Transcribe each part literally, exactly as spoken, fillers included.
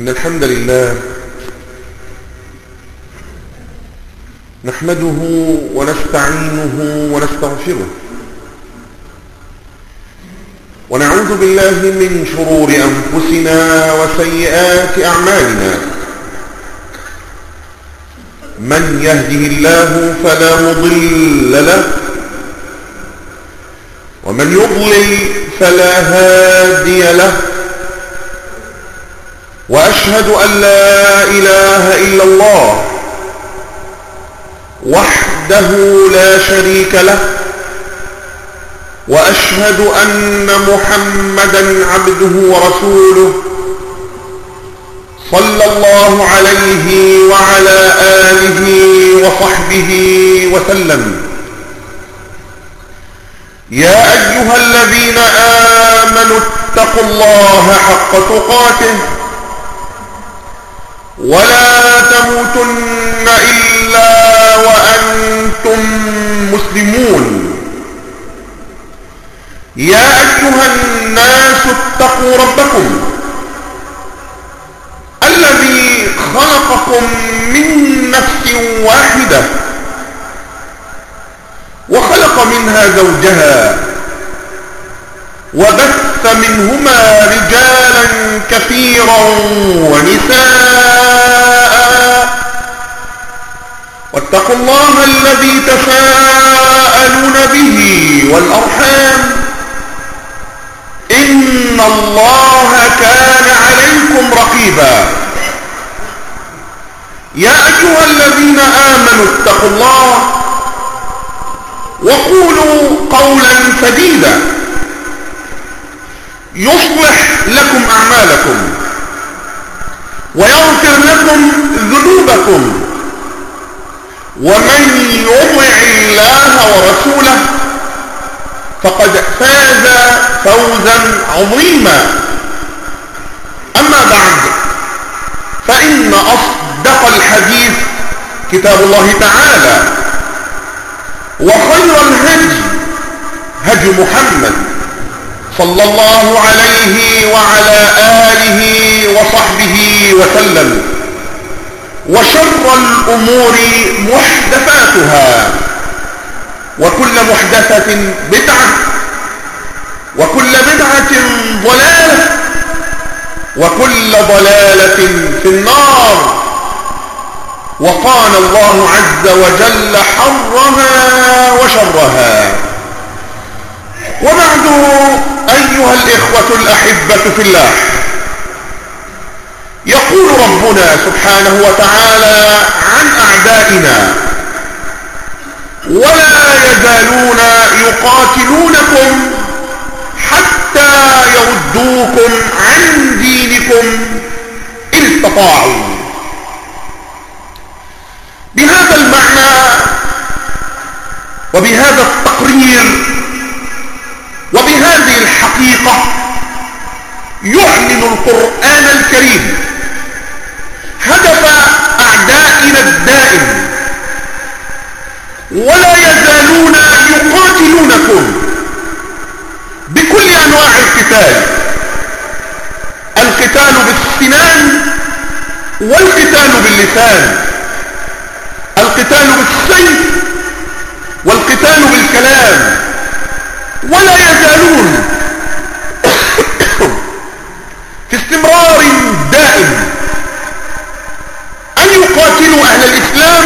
إن الحمد لله نحمده ونستعينه ونستغفره ونعوذ بالله من شرور أنفسنا وسيئات أعمالنا. من يهده الله فلا مضل له ومن يضلل فلا هادي له، وأشهد أن لا إله إلا الله وحده لا شريك له، وأشهد أن محمدًا عبده ورسوله صلى الله عليه وعلى آله وصحبه وسلم. يا أيها الذين آمنوا اتقوا الله حق تقاته ولا تموتن إلا وأنتم مسلمون. يا أيها الناس اتقوا ربكم الذي خلقكم من نفس واحدة وخلق منها زوجها وبث منهما رجالا كثيرا ونساء، واتقوا الله الذي تساءلون به والأرحام إن الله كان عليكم رقيبا. يا أيها الذين آمنوا اتقوا الله وقولوا قولا سديدا يصلح لكم أعمالكم ويغفر لكم ذنوبكم، ومن يطع الله ورسوله فقد فاز فوزا عظيما. أما بعد، فإن أصدق الحديث كتاب الله تعالى، وخير الهدي هدي محمد صلى الله عليه وعلى آله وصحبه وسلم، وشر الأمور محدثاتها، وكل محدثة بدعة، وكل بدعة ضلالة، وكل ضلالة في النار. وقال الله عز وجل حرها وشرها. وبعد، أيها الإخوة الأحبة في الله، يقول ربنا سبحانه وتعالى عن أعدائنا: ولا يزالون يقاتلونكم حتى يردوكم عن دينكم إن استطاعوا. بهذا المعنى وبهذا التقرير وبهذه الحقيقة يعلن القرآن الكريم هدف أعدائنا الدائم: ولا يزالون يقاتلونكم بكل أنواع القتال، القتال بالسنان والقتال باللسان، القتال بالسيف والقتال بالكلام. ولا يزالون في استمرار دائم أن يقاتلوا أهل الإسلام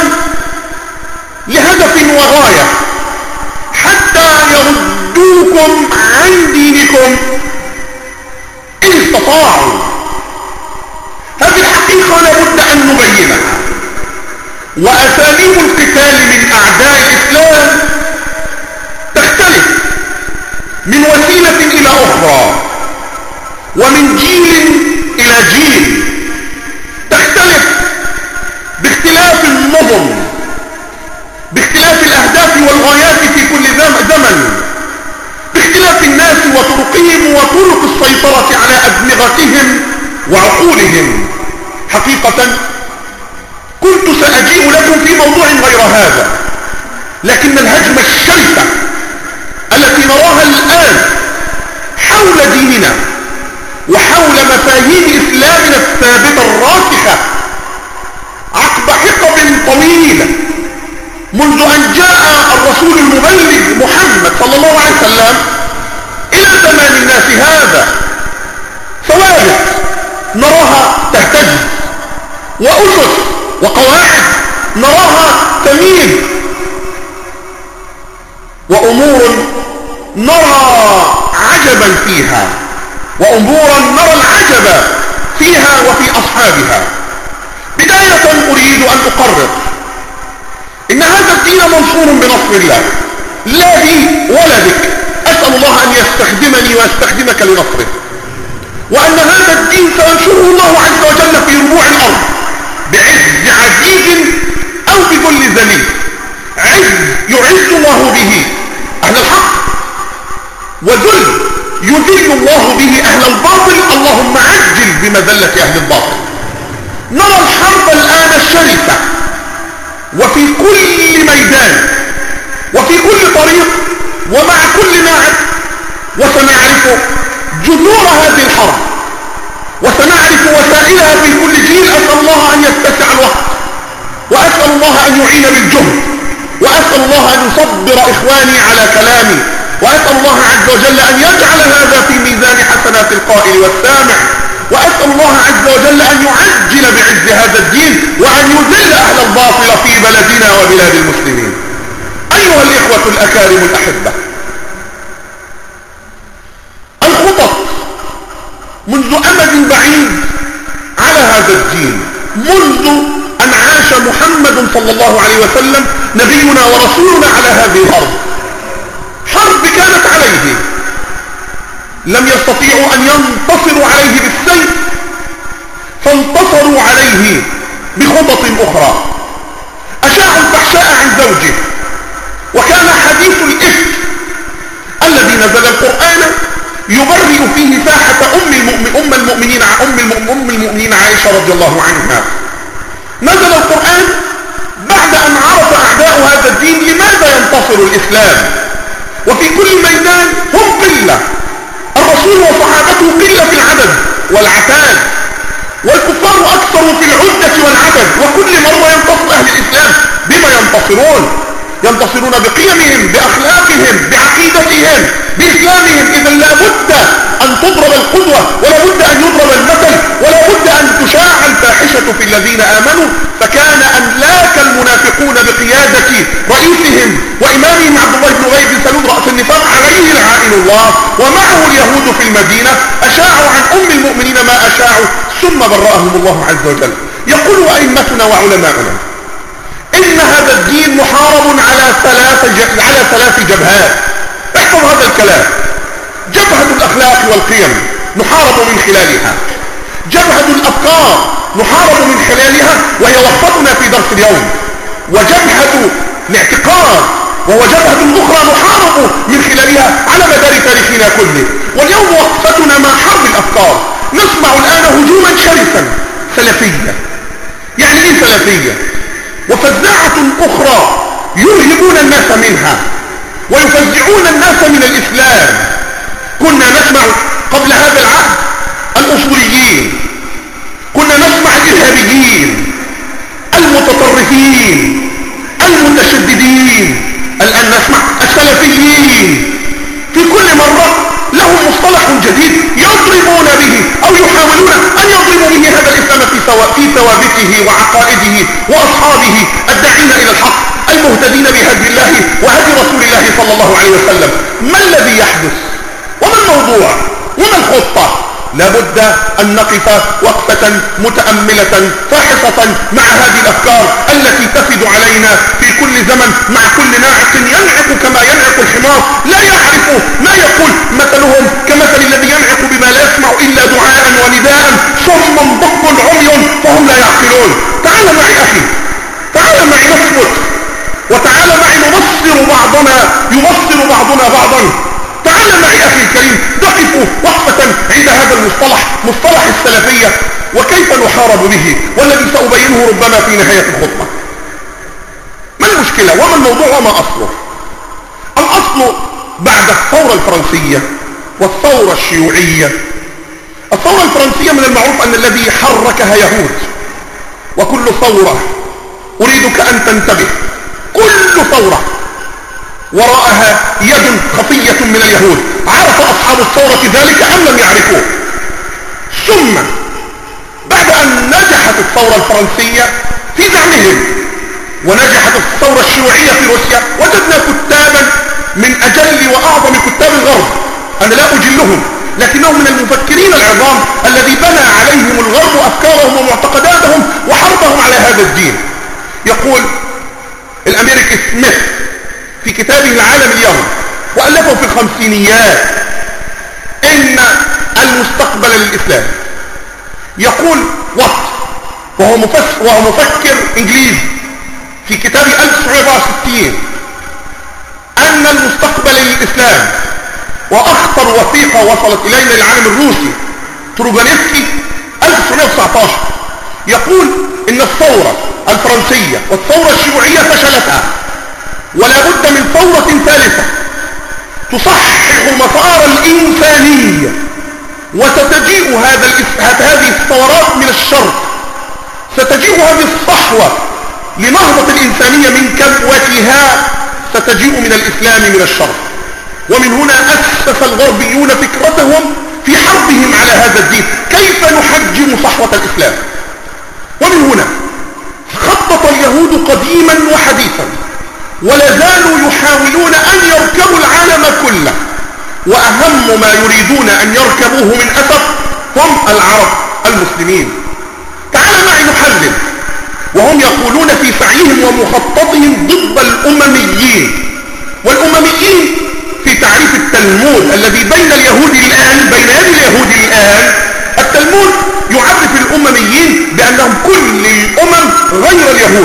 لهدف وغاية حتى يردوكم عن دينكم إن استطاعوا. هذه الحقيقة لابد أن نبينها. وأساليب القتال من أعداء الإسلام تختلف من وسيلة إلى أخرى ومن جيل إلى جيل، تختلف باختلاف النظم، باختلاف الأهداف والغايات في كل زمن، باختلاف الناس وطرقهم وطرق السيطرة على أدمغتهم وعقولهم. حقيقة كنت سأجيء لكم في موضوع غير هذا، لكن الهجمة الشرسة التي نراها الآن حول ديننا وحول مفاهيم إسلامنا الثابتة منذ أن جاء الرسول المبلغ محمد صلى الله عليه وسلم إلى زمان الناس هذا ثوابت نراها تهتز، وأسس وقواعد نراها تميل، وأمور نرى عجبا فيها، وأمورا نرى العجب فيها وفي أصحابها. بداية أريد أن أقرر إن هذا الدين منصور بنصر الله، لا بي ولا بك. أسأل الله أن يستخدمني ويستخدمك لنصره، وأن هذا الدين سينشره الله عز وجل في ربوع الأرض بعز عزيز أو بذل ذليل. عز يعز الله به أهل الحق، وذل يذل الله به أهل الباطل. اللهم عجل بمذلة أهل الباطل. نرى الحرب الآن الشرسة، وفي كل ميدان وفي كل طريق ومع كل ناعم، وسنعرف جذور هذه الحرب وسنعرف وسائلها في كل جيل. أسأل الله أن يتسع الوقت، وأسأل الله أن يعين بالجهد، وأسأل الله أن يصبر إخواني على كلامي، وأسأل الله عز وجل أن يجعل هذا في ميزان حسنات القائل والسامع، وأسأل الله عز وجل أن يعجل بعز هذا الدين، وأن يذل أهل الباطل في بلدنا وبلاد المسلمين. أيها الإخوة الأكارم الأحبة، الخطط منذ أمد بعيد على هذا الدين، منذ أن عاش محمد صلى الله عليه وسلم نبينا ورسولنا على هذه الأرض. حرب كانت عليه، لم يستطيعوا أن ينتصروا عليه بالسيف، فانتصروا عليه بخطط أخرى. أشاعوا الفحشاء عن زوجه، وكان حديث الإفك الذي نزل القرآن يبرئ فيه ساحة أم المؤمن أم المؤمنين أم أم المؤمنين عائشة رضي الله عنها. نزل القرآن بعد أن عرف أعداء هذا الدين لماذا ينتصر الإسلام، وفي كل ميدان هم قلة، الرسول وصحابته قلة في العدد والعتاد، والكفار أكثر في العدة والعدد. وكل مرة ينتصر أهل الإسلام بما ينتصرون، ينتصرون بقيمهم، بأخلاقهم، بعقيدتهم، بإسلامهم. إذا لا بد أن تضرب القدوة، ولا بد أن يضرب المثل، ولا بد أن تشاع الفاحشة في الذين آمنوا. فكان أملاك المنافقون بقيادة رئيسهم وإمامهم عبد الله بن أبي بن سلول رأس النفاق عليه لعائن الله، ومعه اليهود في المدينة، أشاعوا عن أم المؤمنين ما أشاعوا، ثم برأهم الله عز وجل. يقول أئمتنا وعلماؤنا إن هذا الدين محارب على ثلاث على ثلاث جبهات. احفظ هذا الكلام: جبهة الأخلاق والقيم نحارب من خلالها، جبهة الأفكار نحارب من خلالها وهي وقفتنا في درس اليوم، وجبهة الاعتقاد وهو جبهة أخرى نحارب من خلالها على مدار تاريخنا كله. واليوم وقفتنا مع حرب الأفكار. نسمع الآن هجوما شرسا سلفيا. يعني ايه سلفية؟ وفزاعة أخرى يرهبون الناس منها ويفزعون الناس من الإسلام. كنا نسمع قبل هذا العهد الأصوليين، كنا نسمع الإرهابيين، المتطرفين، المتشددين، الآن نسمع السلفيين. في كل مرة لهم مصطلح جديد يضربون به أو يحاولون أن يضربوا به هذا الإسلام في في ثوابته وعقائده وأصحابه الداعين إلى الحق المهتدين بهدي الله وهدي رسول الله صلى الله عليه وسلم. ما الذي يحدث؟ وما الموضوع؟ وما الخطة؟ لابد أن نقف وقفة متأملة فاحصة مع هذه الأفكار التي تفد علينا في كل زمن، مع كل ناعق ينعق كما ينعق الحمار، لا يعرف ما يقول. مثلهم كمثل الذي ينعق بما لا يسمع إلا دعاء ونداء، صم بكم عمي فهم لا يعقلون. تعال معي أخي، تعال معي نثبت، وتعال معي نبصر بعضنا يبصر بعضنا بعضا. تعال معي أخي الكريم، نقف وقفة عند هذا المصطلح، مصطلح السلفية، وكيف نحارب به، والذي سأبينه ربما في نهاية الخطبة. ما المشكلة وما الموضوع وما أصله؟ الأصل بعد الثورة الفرنسية والثورة الشيوعية. الثورة الفرنسية من المعروف أن الذي حركها يهود، وكل ثورة أريدك أن تنتبه كل ثورة وراءها يد خفية من اليهود. عرف أصحاب الثورة ذلك أم لم يعرفوه؟ ثم بعد أن نجحت الثورة الفرنسية في زعمهم ونجحت الثورة الشيوعية في روسيا، وجدنا كتابا من أجل وأعظم كتاب الغرب، أنا لا أجلهم، لكنهم من المفكرين العظام الذي بنى عليهم الغرب أفكارهم ومعتقداتهم وحربهم على هذا الدين. يقول الأمريكي سميث في كتابه العالم اليوم، وألفه في الخمسينيات، إن المستقبل للإسلام، يقول وات وهو مفكر, وهو مفكر إنجليزي في كتاب ألف وتسعمائة وأربعة وستين، أن المستقبل للإسلام، وأخطر وثيقة وصلت إلينا العالم الروسي تروجانيفسكي ألف وتسعمائة وتسعة عشر، يقول إن الثورة الفرنسية والثورة الشيوعية فشلتها، ولا بد من ثورة ثالثة تصحح مسار الإنسانية، وستجيء هذا هذه الثورات من الشرق، ستجيء هذه الصحوة لنهضة الإنسانية من كبوتها، ستجيء من الإسلام من الشرق. ومن هنا أسس الغربيون فكرتهم في حربهم على هذا الدين، كيف نحجم صحوة الإسلام. ومن هنا خطط اليهود قديما وحديثا، ولا زالوا يحاولون أن يركبوا العالم كله، وأهم ما يريدون أن يركبوه من أسف هم العرب المسلمين. تعال معي نحلل. وهم يقولون في سعيهم ومخططهم ضد الأمميين، والأمميين في تعريف التلمود الذي بين اليهود الآن، بين يد اليهود الآن، التلمود يعرف الأمميين بأنهم كل الأمم غير اليهود.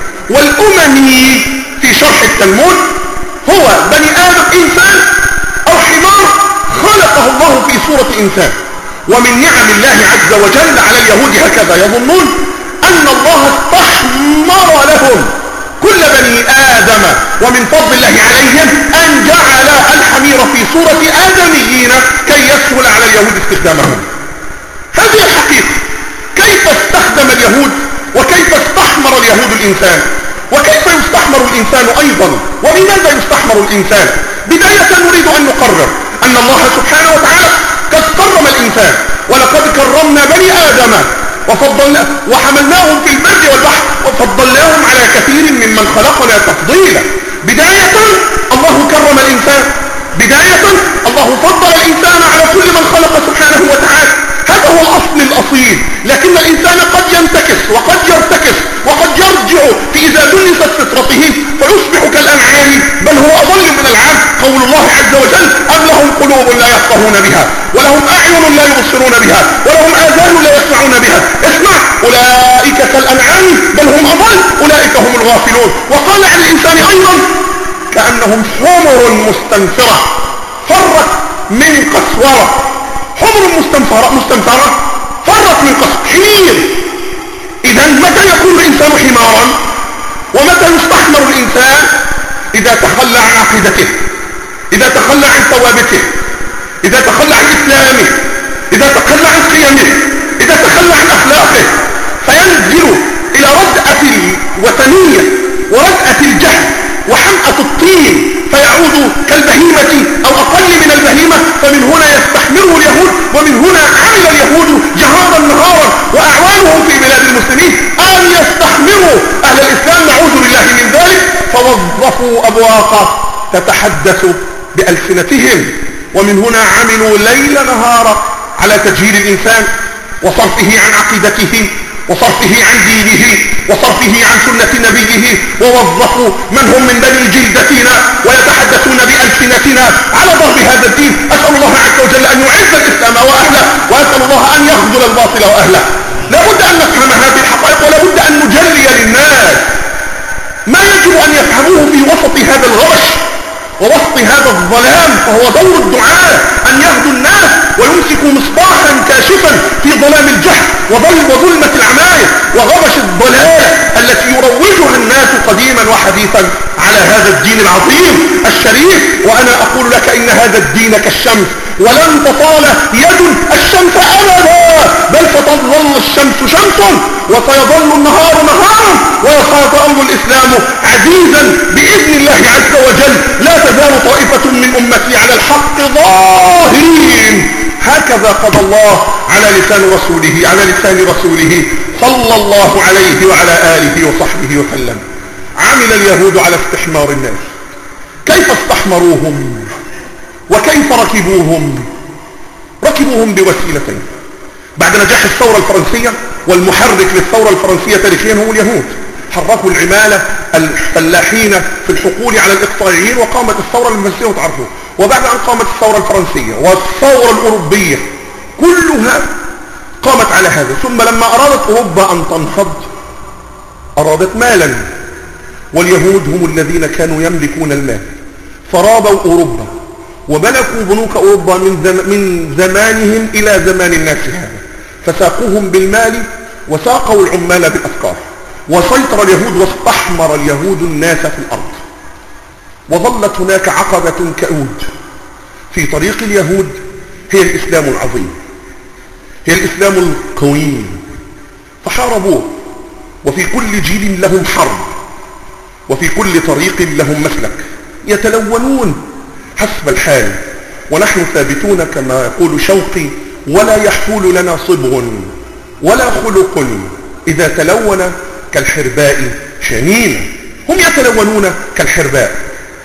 والأممي في شرح التلمود هو بني آدم، إنسان أو حمار خلقه الله في صورة إنسان. ومن نعم الله عز وجل على اليهود هكذا يظنون أن الله استحمر لهم كل بني آدم، ومن فضل الله عليهم أن جعل الحمير في صورة آدميين كي يسهل على اليهود استخدامهم. هذه الحقيقة. كيف استخدم اليهود وكيف استحمر اليهود الإنسان، وكيف يستحمر الإنسان أيضا، ولماذا يستحمر الإنسان؟ بداية نريد أن نقرر أن الله سبحانه وتعالى قد كرم الإنسان، ولقد كرمنا بني آدم وفضلنا وحملناهم في البر والبحر وفضلناهم على كثير ممن خلقنا تفضيلا. بداية الله كرم الإنسان، بداية الله فضل الإنسان على كل من خلق سبحانه وتعالى. هذا هو الأصل الأصيل. لكن الإنسان قد ينتكس وقد يرتكس وقد يرجع في إذا دنست فطرته فيصبح كالأنعام، بل هو أضل من العام. قول الله عز وجل: أم لهم قلوب لا يفقهون بها، ولهم أعين لا يبصرون بها، ولهم آذان لا يسمعون بها. اسمع: أولئك كالأنعام بل هم أضل، أولئك هم الغافلون. وقال عن الإنسان أيضا: كأنهم حمر مستنفرة فرت من قسورة. حمر مستنفرة مستنفرة فرت من قسورة، حمير. إذا متى يكون الإنسان حمارا؟ ومتى يستحمر الإنسان؟ إذا تخلى عن عقيدته، إذا تخلى عن ثوابته، إذا تخلى عن إسلامه، إذا تخلى عن قيمه، إذا تخلى عن أخلاقه، فينزل إلى ردأة الوثنية وردأة الجهل وحمأة الطين، فيعود كالبهيمة أو أقل من البهيمة. فمن هنا يستحمره اليهود، ومن هنا عمل اليهود جهارا نهارا وأعوانهم في بلاد المسلمين أن يستحمروا أهل الإسلام، نعوذ بالله من ذلك. فوظفوا أبواقا تتحدث بألسنتهم، ومن هنا عملوا ليل نهارا على تجهيل الإنسان وصرفه عن عقيدته وصرفه عن دينه وصرفه عن سنة نبيه، ووظفوا من هم من بني جلدتنا ويتحدثون بألسنتنا على ضرب هذا الدين. أسأل الله عز وجل أن يعز الإسلام وأهله، وأسأل الله أن يخذل الباطل وأهله. لا بد أن نفهم هذه الحقائق، ولا بد أن نجلي للناس ما يجب أن يفهموه في وسط هذا الغش ووسط هذا الظلام. فهو دور الدعاة أن يهدوا الناس ويمسكوا مصباحا كاشفا في ظلام الجهل وظلمة العماية وغبش الضلال التي يروجها الناس قديما وحديثا على هذا الدين العظيم الشريف. وأنا أقول لك إن هذا الدين كالشمس، ولن تطال يد الشمس أبدا، بل ستظل الشمس شمسا وسيظل النهار نهارا وسيظل الإسلام عزيزا بإذن الله عز وجل. لا تزال طائفة من أمتي على الحق ظاهرين. هكذا قضى الله على لسان رسوله على لسان رسوله صلى الله عليه وعلى آله وصحبه وسلم. عمل اليهود على استحمار الناس. كيف استحمروهم وكيف ركبوهم؟ ركبوهم بوسيلتين. بعد نجاح الثورة الفرنسية، والمحرك للثورة الفرنسية تاريخيا هم اليهود، حركوا العمالة الفلاحين في الحقول على الإقطاعيين وقامت الثورة الفرنسية وتعرفوا. وبعد أن قامت الثورة الفرنسية والثورة الأوروبية كلها قامت على هذا. ثم لما أرادت أوروبا أن تنهض أرادت مالا، واليهود هم الذين كانوا يملكون المال، فرابوا أوروبا وملكوا بنوك أوروبا من, زم من زمانهم إلى زمان الناس هذا، فساقوهم بالمال وساقوا العمال بالأفكار، وسيطر اليهود واستحمر اليهود الناس في الأرض. وظلت هناك عقبة كؤود في طريق اليهود، هي الإسلام العظيم، هي الإسلام القويم، فحاربوه. وفي كل جيل لهم حرب، وفي كل طريق لهم مسلك، يتلونون حسب الحال. ونحن ثابتون كما يقول شوقي: ولا يحول لنا صبغ ولا خلق إذا تلون كالحرباء شنين. هم يتلونون كالحرباء.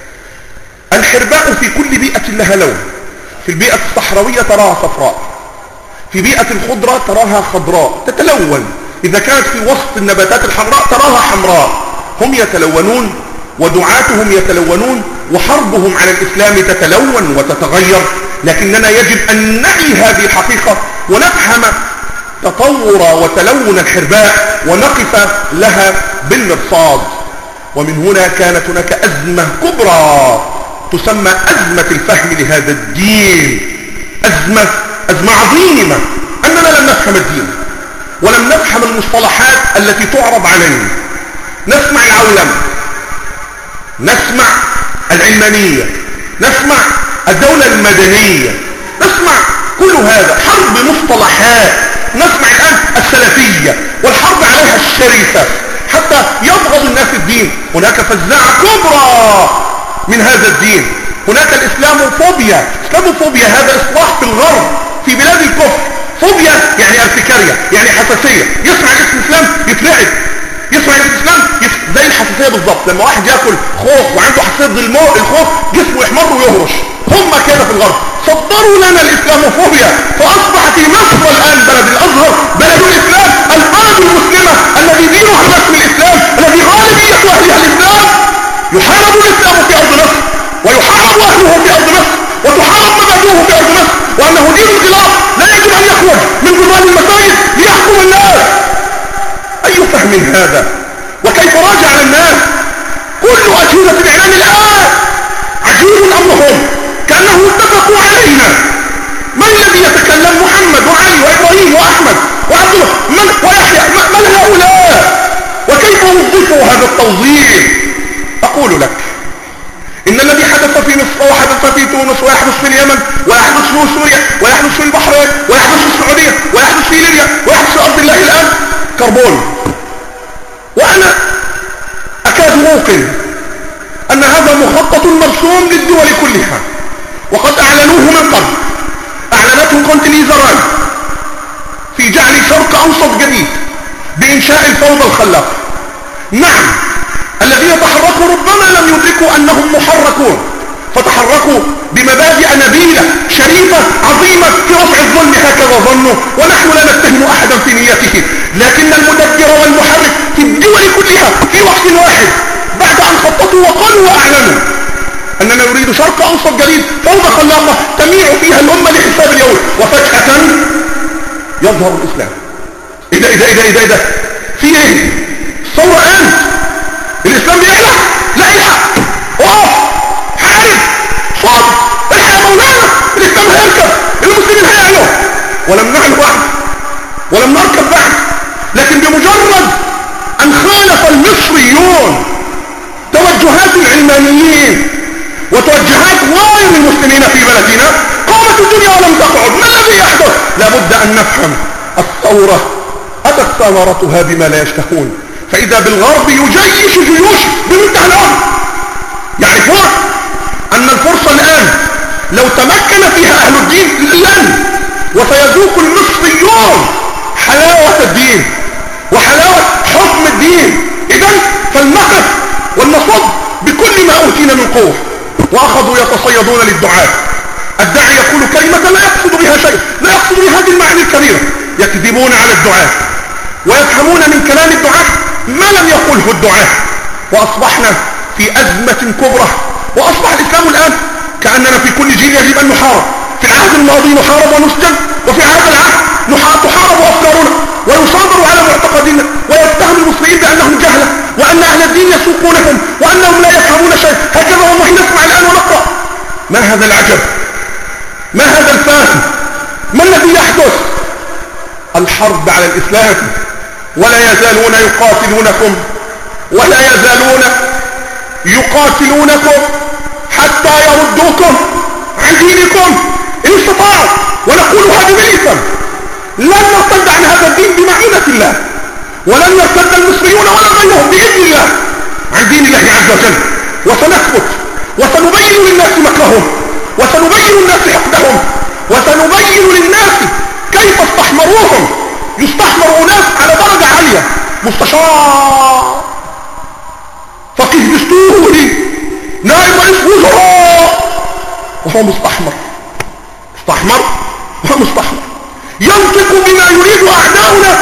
الحرباء في كل بيئة لها لون. في البيئة الصحراوية تراها صفراء، في بيئة الخضرة تراها خضراء تتلون، إذا كانت في وسط النباتات الحمراء تراها حمراء. هم يتلونون ودعاتهم يتلونون، وحربهم على الإسلام تتلون وتتغير. لكننا يجب أن نعي هذه الحقيقة ونفهم تطور وتلون الحرباء ونقف لها بالمرصاد. ومن هنا كانت هناك أزمة كبرى تسمى أزمة الفهم لهذا الدين. أزمة أزمة عظيمة أننا لم نفهم الدين ولم نفهم المصطلحات التي تعرض علينا. نسمع العولمة، نسمع العلمانية، نسمع الدولة المدنية، نسمع كل هذا حرب مصطلحات. نسمع الآن السلفية والحرب عليها الشرسة حتى يبغض الناس الدين. هناك فزاعة كبرى من هذا الدين. هناك الإسلاموفوبيا. إسلاموفوبيا هذا إصلاح في الغرب في بلاد الكفر. فوبيا يعني ارتكارية، يعني حساسية. يسمع الاسم الإسلام يترعب، يسمع الإسلام يف... زي الحساسية بالضبط. لما واحد يأكل خوخ وعنده حساسية الموت الخوخ جسمه يحمر ويهرش. هم كده في الغرب صدروا لنا الإسلاموفوبيا، فأصبحت مصر الآن بلد الأزهر بلد الإسلام، البلد المسلمة الذي دينها باسم الإسلام، الذي غالبية أهلها الإسلام. يحارب الإسلام في أرض مصر ويحارب أهله في أرض مصر وتحارب مبادئه في أرض مصر، وأنه دين الخلاف لا يجب أن يخرج من جدران المساجد ليحكم الناس. أي فهم هذا؟ وكيف راجع الناس؟ كل أجهزة الإعلام الآن عجيب أمرهم كأنهم اتفقوا علينا. من الذي يتكلم؟ محمد وعلي وإبراهيم وأحمد وعبد الله من ويحيى. من هؤلاء؟ وكيف وظفوا هذا التوظيف؟ أقول لك إن الذي حدث في مصر وحدث في تونس ويحدث في اليمن ويحدث في سوريا ويحدث في البحرين ويحدث في السعودية ويحدث في ليبيا ويحدث في أرض الله الآن كربون. وأنا أكاد أوقن أن هذا مخطط مرسوم للدول كلها، وقد أعلنوه من قبل. أعلنته كونتليزا رايس في جعل شرق أوسط جديد بإنشاء الفوضى الخلاقة. نعم، الذين تحركوا ربما لم يدركوا أنهم محركون، فتحركوا بمبادئ نبيلة شريفة عظيمة في رفع الظلم، هكذا ظنوا، ونحن لا نتهم أحدا في نيته. لكن المدبر والمحرك في الدول كلها في وقت واحد بعد أن خططوا وقالوا وأعلنوا أننا نريد شرق أوسط جديد، فوضى خلاقة تميع فيها الأمة لحساب اليهود، وفجأة يظهر الإسلام. إيه ده إيه ده إيه ده إيه ده, إيه ده؟ في إيه؟ الثورة الآن الإسلام بيعلق؟ لا يلحق. أوه حارب صعب الحق مولانا، الإسلام هيركب، المسلمين هيعلوا. ولم نعلو بعد ولم نركب بعد، لكن بمجرد أن خالف المصريون توجهات العلمانيين وتوجهات غير المسلمين في بلدنا قامت الدنيا ولم تقعد. ما الذي يحدث؟ لابد أن نفهم الثورة أتت ثمرتها بما لا يشتهون، فإذا بالغرب يجيش جيوش بمنتهى الأمر. يعرفون أن الفرصة الآن لو تمكن فيها أهل الدين لن وسيذوق المصريون حلاوة الدين وحلاوة حكم الدين. إذن فلنقف ولنصد بكل ما أوتينا من قوة. وأخذوا يتصيدون للدعاء. الداعي يقول كلمة لا يقصد بها شيء، لا يقصد بها هذه المعاني الكبيرة. يكذبون على الدعاء ويفهمون من كلام الدعاء ما لم يقوله الدعاء. وأصبحنا في أزمة كبرى. وأصبح الإسلام الآن كأننا في كل جيل يجب أن نحارب. في العهد الماضي نحارب ونسجن، وفي هذا العهد تحارب أفكارنا ويصادر على معتقدنا ويتهم المسلمين بأنهم جهلة وأن أهل الدين يسوقونهم وأنهم لا يفهمون شيء. هكذا والله نسمع الآن ونقرأ. ما هذا العجب؟ ما هذا الفهم؟ ما الذي يحدث؟ الحرب على الإسلام. ولا يزالون يقاتلونكم ولا يزالون يقاتلونكم حتى يردوكم عن دينكم إن استطاعوا. ونقول هذا بالإثم. لن نرتد عن هذا الدين بمعونة الله، ولن يرتد المصريون ولا غيرهم بإذن الله عن دين الله عز وجل. وسنثبت وسنبين للناس مكرهم وسنبين للناس حقدهم وسنبين للناس كيف استحمروهم. يستحمر ناس على درجة عالية، مستشار، فقيه دستوري، نائب رئيس وزراء، وهو مستحمر. مستحمر وهو مستحمر ينطق بما يريد أعداؤنا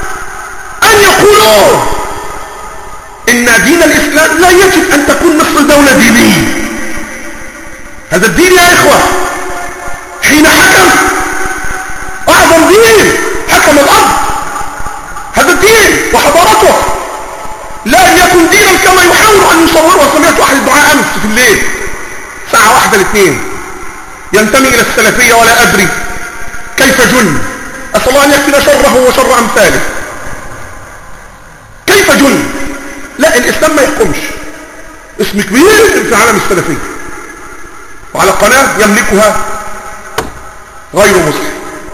أن يقولوا. إن دين الإسلام لا يجب أن تكون مصر دولة دينية. هذا الدين يا إخوة حين حكم أعظم دين حكم الأرض، هذا الدين وحضارته لا أن يكن دينا كما يحاول أن يصوره. وسمعت أحد الدعاء أمس في الليل ساعة واحدة الاثنين ينتمي إلى السلفية ولا أدري كيف جن. أسأل الله أن يكفينا شره وشر أمثاله. كيف جن؟ لا، الإسلام ما يحكمش. اسم كبير في عالم السلفية وعلى قناة يملكها غير مسلم،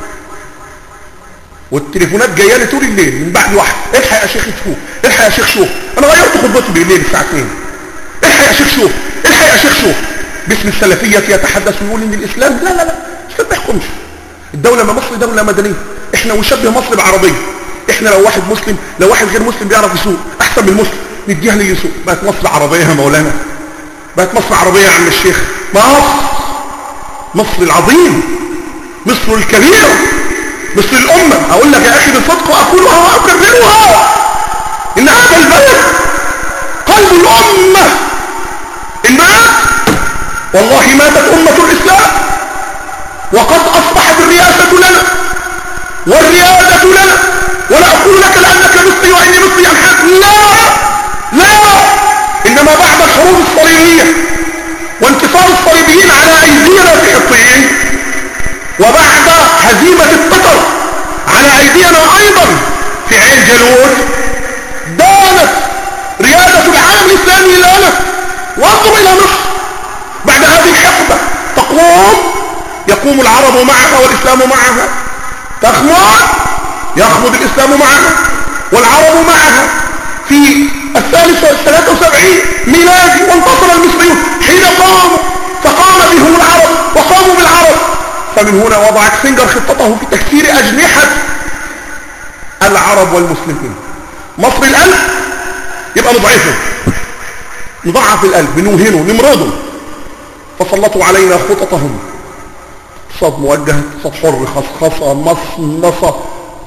والتليفونات جايه لي طول الليل من بعد واحد. الحق يا شيخ شوف، الحق يا شيخ شوف. انا غيرت خطبتي بالليل الساعه اتنين. الحق يا شيخ شوف، الحق يا شيخ شوف. باسم السلفيه يتحدث ويقول ان الاسلام لا لا لا الاسلام ما يحكمش. الدوله ما مصر دوله مدنيه. احنا ونشبه مصر بعربيه. احنا لو واحد مسلم لو واحد غير مسلم بيعرف يسوق احسن من المسلم نديها لي يسوق. بقت مصر عربيه يا مولانا، بقت مصر عربيه يا عم الشيخ. مصر مصر العظيم، مصر الكبيره، مصر الأمة. أقول لك يا أخي بالصدق وأقولها وأكررها، إن هذا البلد قلب الأمة. إن مات والله ماتت أمة الإسلام. وقد أصبحت الرئاسة لنا والريادة لنا. ولا أقول لك لأنك مصري وإني مصري أنحاك، لا لا. إنما بعد الحروب الصليبية وانتصار الصليبيين على أيدينا في حطين، وبعد هزيمة القطر على أيدينا أيضا في عين جالوت، دانت ريادة العالم الإسلامي لنا. وانظر إلى مصر بعد هذه الحقبة تقوم، يقوم العرب معها والإسلام معها، تخمد يخمد الإسلام معها والعرب معها. في الثالث والثلاثة وسبعين ميلادي وانتصر المصريون حين قاموا، فقام بهم العرب وقاموا بالعرب. فمن هنا وضع كسنجر خطته في تكسير أجنحة العرب والمسلمين. مصر القلب يبقى نضعفه، نضعف القلب، نوهنه، نمرضه. فسلطوا علينا خططهم، صد موجهة، صد حر، خصخصة، مصنصة،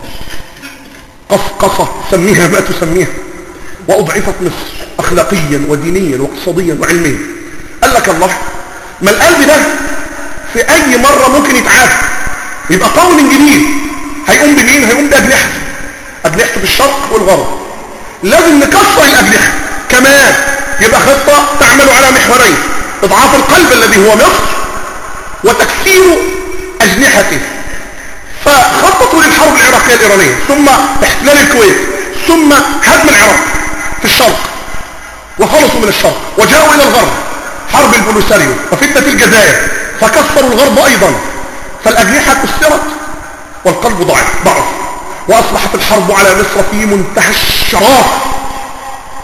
قصقصة، سميها ما تسميها. وأضعفت مصر أخلاقيا ودينيا واقتصاديا وعلميا. قال لك الله، ما القلب ده في أي مرة ممكن يتعافى، يبقى قوي من جديد. هيقوم بمين؟ هيقوم بأجنحة، أجنحة في الشرق والغرب. لازم نكسر الأجنحة كمان. يبقى خطة تعمل على محورين: إضعاف القلب الذي هو مصر وتكسير أجنحته. فخططوا للحرب العراقية الإيرانية، ثم احتلال الكويت، ثم هدم العراق في الشرق، وخلصوا من الشرق وجاءوا إلى الغرب، حرب البوليساريو وفتنة الجزائر، فكسروا الغرب أيضا. فالأجنحة كسرت والقلب ضعف ضعف، وأصبحت الحرب على مصر في منتهى الشراسة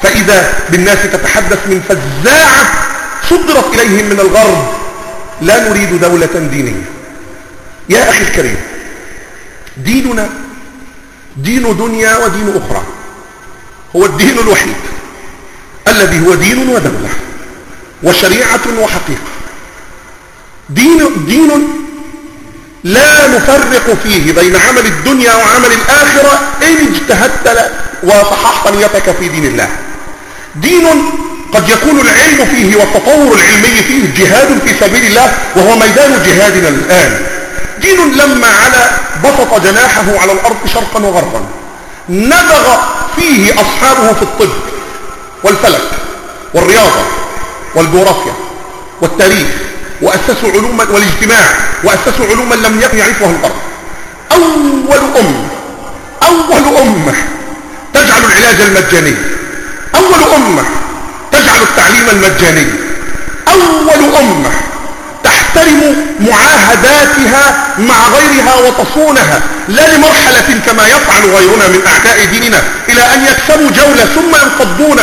فإذا بالناس تتحدث من فزاعة صدرت إليهم من الغرب. لا نريد دولة دينية يا أخي الكريم. ديننا دين دنيا ودين أخرى، هو الدين الوحيد الذي هو دين ودولة وشريعة وحقيقة. دين, دين لا نفرق فيه بين عمل الدنيا وعمل الآخرة إن اجتهدت وصححت نيتك في دين الله. دين قد يكون العلم فيه والتطور العلمي فيه جهاد في سبيل الله، وهو ميدان جهادنا الآن. دين لما على بسط جناحه على الأرض شرقا وغربا، نبغ فيه أصحابه في الطب والفلك والرياضة والجغرافيا والتاريخ، وأسسوا علوما والاجتماع، وأسسوا علوما لم يكن يعرفها الغرب. أول أمة أول أمة تجعل العلاج المجاني، أول أمة تجعل التعليم المجاني، أول أمة تحترم معاهداتها مع غيرها وتصونها، لا لمرحلة كما يفعل غيرنا من أعداء ديننا إلى أن يكسبوا جولة ثم ينقضون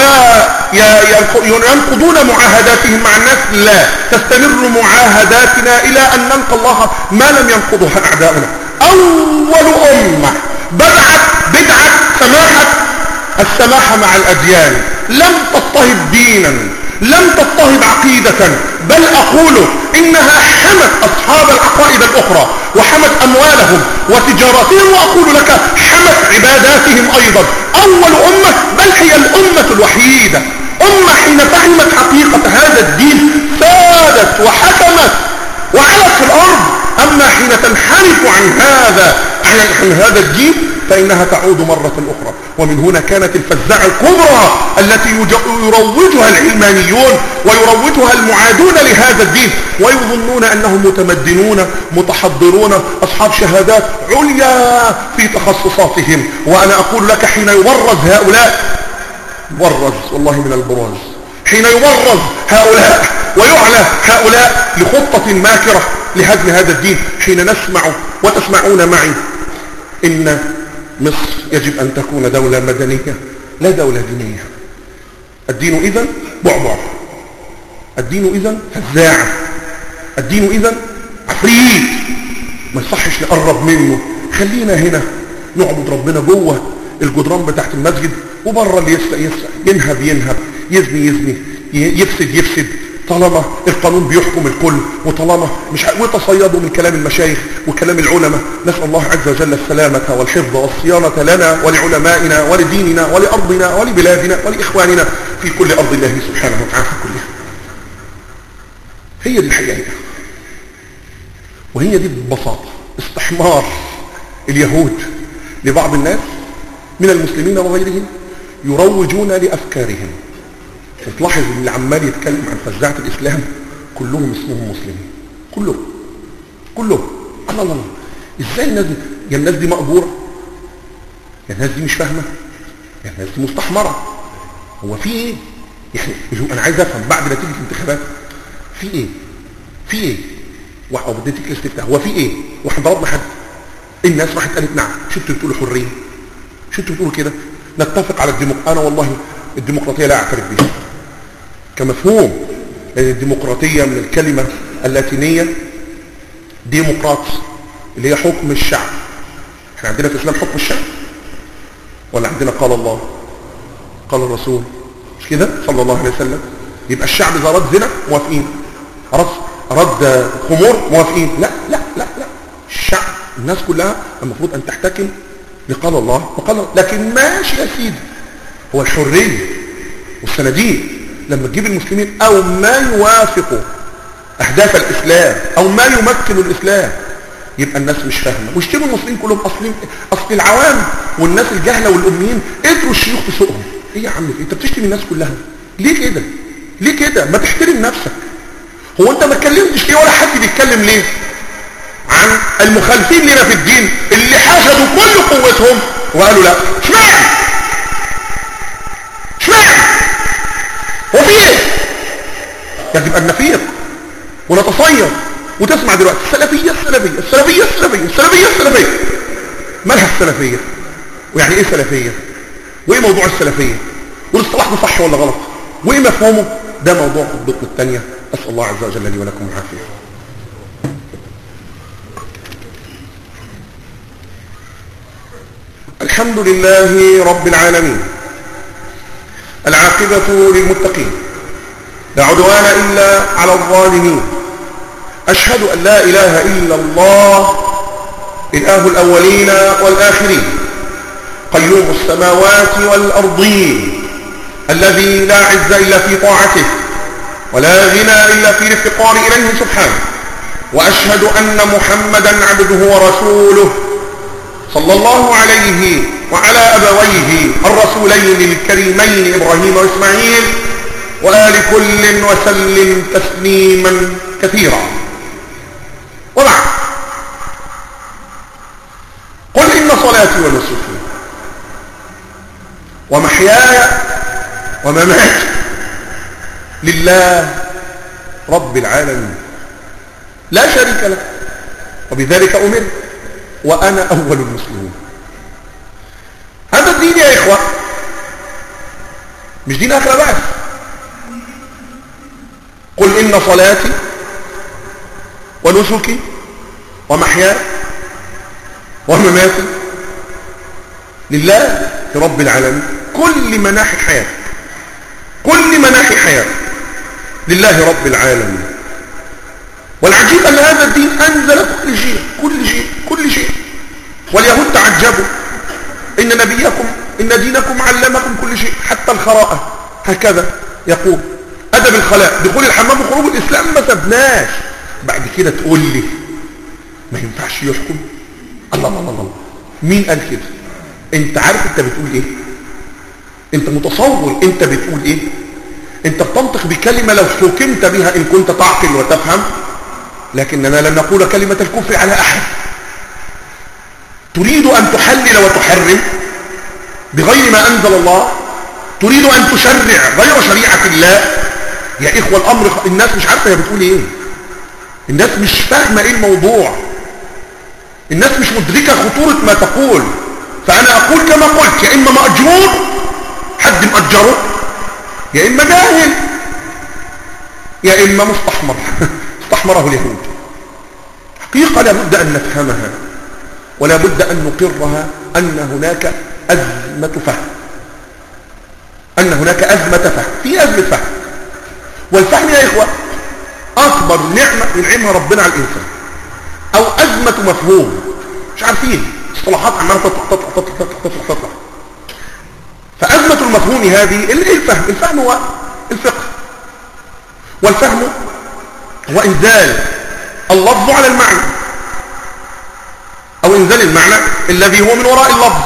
وينقضون معاهداتهم مع الناس. لا، تستمر معاهداتنا إلى أن نلقى الله ما لم ينقضها أعداؤنا. أول أمة بدعت بدعة سماحة السماحة مع الأديان، لم تضطهد دينا، لم تضطهد عقيدة، بل أقول إنها حمت أصحاب العقائد الأخرى وحمت أموالهم وتجاراتهم، وأقول لك حمت عباداتهم أيضا. أول أمة، بل هي الأمة الوحيدة، أمة حين فهمت حقيقة هذا الدين سادت وحكمت وعلت في الأرض. أما حين تنحرف عن هذا عن هذا الدين فإنها تعود مرة أخرى. ومن هنا كانت الفزاعة الكبرى التي يروجها العلمانيون ويروجها المعادون لهذا الدين، ويظنون أنهم متمدنون متحضرون أصحاب شهادات عليا في تخصصاتهم. وأنا أقول لك حين يبرز هؤلاء، يبرز والله من البراز، حين يبرز هؤلاء ويعلى هؤلاء لخطة ماكرة لهدم هذا الدين، حين نسمع وتسمعون معي إن مصر يجب أن تكون دولة مدنية لا دولة دينية. الدين إذن بعبع، الدين إذن فزاعة، الدين إذن عفريت، ما يصحش نقرب منه. خلينا هنا نعبد ربنا جوه الجدران بتاعت المسجد، وبره اللي يسرق يسرق، ينهب ينهب، يزني يزني، يفسد يفسد، طالما القانون بيحكم الكل، وطالما مش وتصيدوا من كلام المشايخ وكلام العلماء. نسأل الله عز وجل السلامة والحفظ والصيانة لنا ولعلمائنا ولديننا ولأرضنا ولبلادنا ولإخواننا في كل أرض الله سبحانه وتعالى كلها. هي دي الحقيقة، وهي دي ببساطة استحمار اليهود لبعض الناس من المسلمين وغيرهم يروجون لأفكارهم. تلاحظ ان اللي عمال يتكلم عن فزاعة الإسلام كلهم اسمهم مسلمين، كلهم كلهم. الله الله، ازاي الناس دي؟ يا الناس دي مقبورة، يا الناس دي مش فاهمة، يا الناس دي مستحمرة. هو في ايه يعني؟ انا عايز افهم بعد نتيجة الانتخابات في ايه في ايه او بديتك الاستفتاء، هو في ايه؟ واحنا ضربنا حد؟ الناس راحت قالت نعم. شو انتوا بتقولوا حرية؟ شو انتوا بتقولوا كده؟ نتفق على الديمقراطية. انا والله الديمقراطية لا اعترف بها كمفهوم، لأن الديمقراطية من الكلمة اللاتينية ديمقراط اللي هي حكم الشعب. احنا عندنا في الإسلام حكم الشعب، ولا عندنا قال الله قال الرسول، مش كده صلى الله عليه وسلم؟ يبقى الشعب إذا أراد زنا موافقين، أراد أراد خمور موافقين. لا لا لا لا، الشعب الناس كلها المفروض أن تحتكم لقال الله وقال الله. لكن ماشي يا سيدي، هو الحرية والصناديق لما تجيب المسلمين أو ما يوافق أهداف الإسلام أو ما يمكن الإسلام، يبقى الناس مش فاهمة ويشتروا المسلمين كلهم. أصل أصل العوام والناس الجهلة والأميين قدروا الشيوخ في سوقهم. إيه يا عم في؟ أنت بتشتري الناس كلها ليه كده؟ ليه كده؟ ما تحترم نفسك. هو أنت ما اتكلمتش ليه ولا حد بيتكلم ليه عن المخالفين لنا في الدين اللي حشدوا كل قوتهم وقالوا لا؟ اشمعنى؟ اشمعنى؟ هو في ايه؟ يجب ان نفيق ونتصير. وتسمع دلوقتي السلفية السلفية السلفية السلفية السلفية السلفية. مالها السلفية؟ ويعني ايه سلفية؟ وايه موضوع السلفية؟ والاصطلاح ده صح ولا غلط، وايه مفهومه؟ ده موضوع خطبتنا الثانيه. اسال الله عز وجل لي ولكم العافيه. الحمد لله رب العالمين، العاقبة للمتقين، لا عدوان إلا على الظالمين. أشهد أن لا إله إلا الله إله الأولين والآخرين، قيوم السماوات والأرضين، الذي لا عز إلا في طاعته ولا غنى إلا في الافتقار إليه سبحانه. وأشهد أن محمدا عبده ورسوله صلى الله عليه وعلى أبويه الرسولين الكريمين إبراهيم وإسماعيل وآل كل وسلم تسليما كثيرا. وبعد، قل إن صلاتي ونسكي ومحياي ومماتي لله رب العالمين لا شريك له، وبذلك أمرت وأنا أول المسلمين. هذا الدين يا إخوة مش دين آخر بعد. قل إن صلاتي ونسكي ومحياي ومماتي لله رب العالمين، كل مناحي حياتك، كل مناحي حياتك لله رب العالمين. والعجيب أن هذا الدين أنزل كل شيء كل شيء كل شيء. واليهود تعجبوا إن نبيكم إن دينكم علمكم كل شيء حتى الخراءة. هكذا يقول أدب الخلاء، دخول الحمام وخروج الإسلام ما سبناش. بعد كده تقول لي ما ينفعش يحكم؟ الله الله الله، مين قال كده؟ انت عارف انت بتقول ايه؟ انت متصور انت بتقول ايه؟ انت بتنطق بكلمة لو حكمت بها ان كنت تعقل وتفهم، لكننا لن نقول كلمة الكفر على احد. تريد ان تحلل وتحرم بغير ما انزل الله، تريد ان تشرع غير شريعة الله. يا اخوة الامر الناس مش عارفة هي بتقول ايه، الناس مش فاهمة ايه الموضوع، الناس مش مدركة خطورة ما تقول. فانا اقول كما قلت، يا اما مأجور حد مأجره، يا اما جاهل، يا اما مستحمر استحمره اليهود. حقيقة لابد ان نفهمها، ولا بد ان نقرها ان هناك ازمة فهم، ان هناك ازمة فهم، في ازمة فهم. والفهم يا اخوة اكبر نعمة ينعمها ربنا على الانسان، او ازمة مفهوم. مش عارفين، اصطلاحات عمالة تطلع تطلع تطلع تطلع تطلع. فازمة المفهوم هذه الفهم. الفهم هو الفقه، والفهم هو انزال اللفظ على المعنى، او انزال المعنى الذي هو من وراء اللفظ.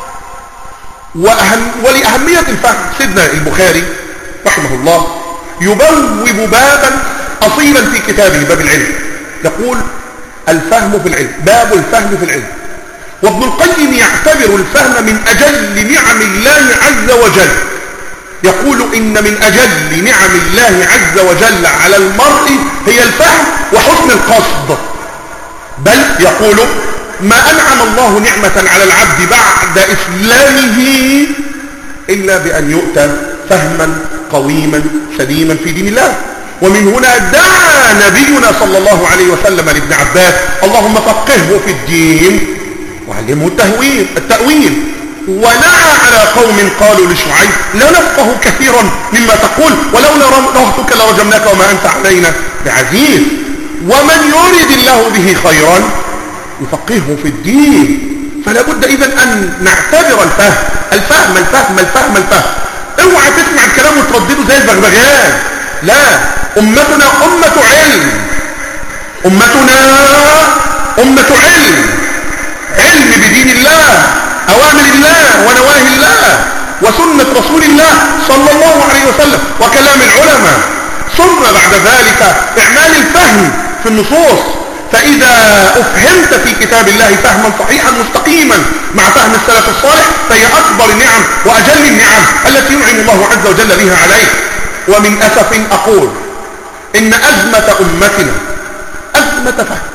وأهم ولأهمية الفهم سيدنا البخاري رحمه الله يبوب بابا أصيلا في كتابه، باب العلم، يقول الفهم في العلم، باب الفهم في العلم. وابن القيم يعتبر الفهم من أجل نعم الله عز وجل، يقول إن من أجل نعم الله عز وجل على المرء هي الفهم وحسن القصد. بل يقول ما أنعم الله نعمة على العبد بعد إسلامه إلا بأن يؤتى فهما قويما سليما في دين الله. ومن هنا دعا نبينا صلى الله عليه وسلم لابن عباس اللهم فقهه في الدين وعلمه التأويل التأويل. ونعى على قوم قالوا لشعيب لا نفقه كثيرا مما تقول ولولا رهتك لرجمناك وما أنت علينا بعزيز. ومن يريد الله به خيرا يفقهه في الدين. فلا بد إذن أن نعتبر الفهم الفهم الفهم الفهم الفهم. اوعى تسمع الكلام وتردده زي البغبغان، لا، أمتنا أمة علم، أمتنا أمة علم، علم بدين الله، أوامر الله ونواهي الله وسنة رسول الله صلى الله عليه وسلم وكلام العلماء. ثم بعد ذلك إعمال الفهم في النصوص. فإذا أفهمت في كتاب الله فهما صحيحا مستقيما مع فهم السلف الصالح فهي أكبر النعم وأجل النعم التي ينعم الله عز وجل بها عليك. ومن أسف أقول إن أزمة أمتنا أزمة فهم.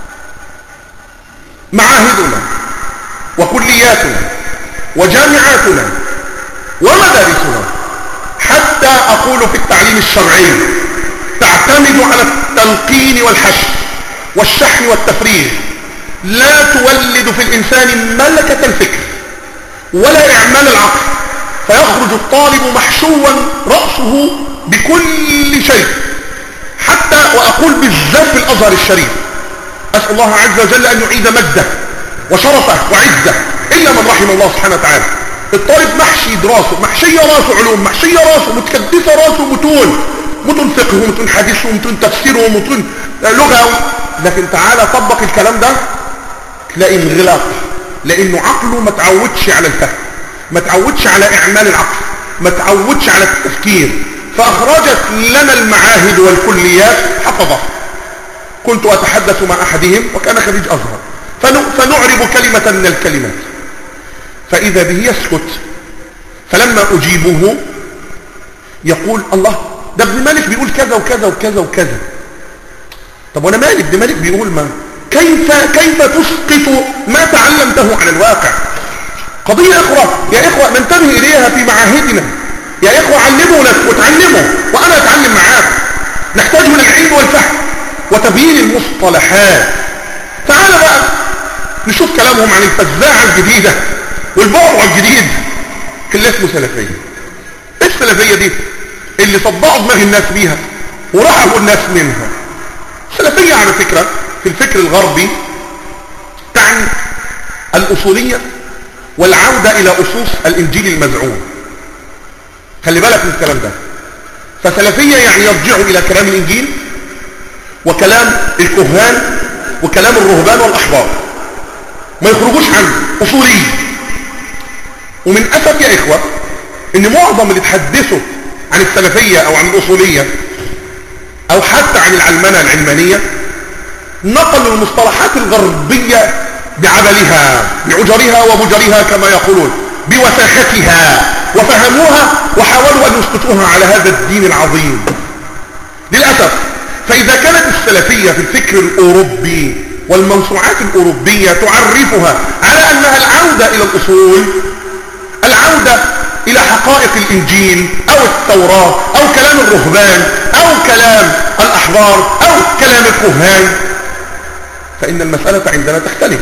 معاهدنا وكلياتنا وجامعاتنا ومدارسنا أقول في التعليم الشرعي تعتمد على التلقين والحشد والشحن والتفريغ، لا تولد في الإنسان ملكة الفكر ولا إعمال العقل، فيخرج الطالب محشوا رأسه بكل شيء، حتى وأقول بالذات في الأزهر الشريف. أسأل الله عز وجل أن يعيد مجده وشرفه وعزه إلا من رحم الله سبحانه وتعالى. الطالب محشي دراسه، محشية راسه علوم، محشية راسه متكدسة راسه متون، متون فقه ومتون حديث ومتون تفسير ومتون لغة، لكن تعالى طبق الكلام ده تلاقي انغلاق، لأنه عقله ما تعودش على الفهم، ما تعودش على إعمال العقل، ما تعودش على التفكير، فأخرجت لنا المعاهد والكليات حفظة. كنت أتحدث مع أحدهم وكان خريج أزهر، فنعرب كلمة من الكلمات فإذا به يسكت، فلما أجيبه يقول الله ده ابن مالك بيقول كذا وكذا وكذا وكذا. طب وانا مالك ابن مالك بيقول ما كيف كيف تسقط ما تعلمته على الواقع؟ قضية إخوة يا إخوة ننتبه إليها في معاهدنا، يا إخوة علموا لك وتعلموا وأنا أتعلم معاك، نحتاج من العلم والفهم وتبيين المصطلحات. تعال بقى نشوف كلامهم عن الفزاعة الجديدة والبعبع الجديد اللي اسمه سلفية. ايه السلفية دي اللي صدعوا دماغ الناس بيها ورحبوا الناس منها؟ السلفية على فكرة في الفكر الغربي تعني الأصولية والعودة إلى أصوص الإنجيل المزعوم. خلي بالك من الكلام ده. فسلفية يعني يرجعوا إلى كلام الإنجيل وكلام الكهان وكلام الرهبان والأحبار، ما يخرجوش عنه، أصولي. ومن أسف يا إخوة إن معظم اللي تحدثوا عن السلفية أو عن الأصولية أو حتى عن العلمنة العلمانية نقلوا المصطلحات الغربية بعبلها بعجرها وبجرها كما يقولون، بوساختها، وفهموها وحاولوا أن يسقطوها على هذا الدين العظيم للأسف. فإذا كانت السلفية في الفكر الأوروبي والموسوعات الأوروبية تعرفها على أنها العودة إلى الأصول، العودة إلى حقائق الإنجيل أو التوراة أو كلام الرهبان أو كلام الأحبار أو كلام الكهان، فإن المسألة عندنا تختلف.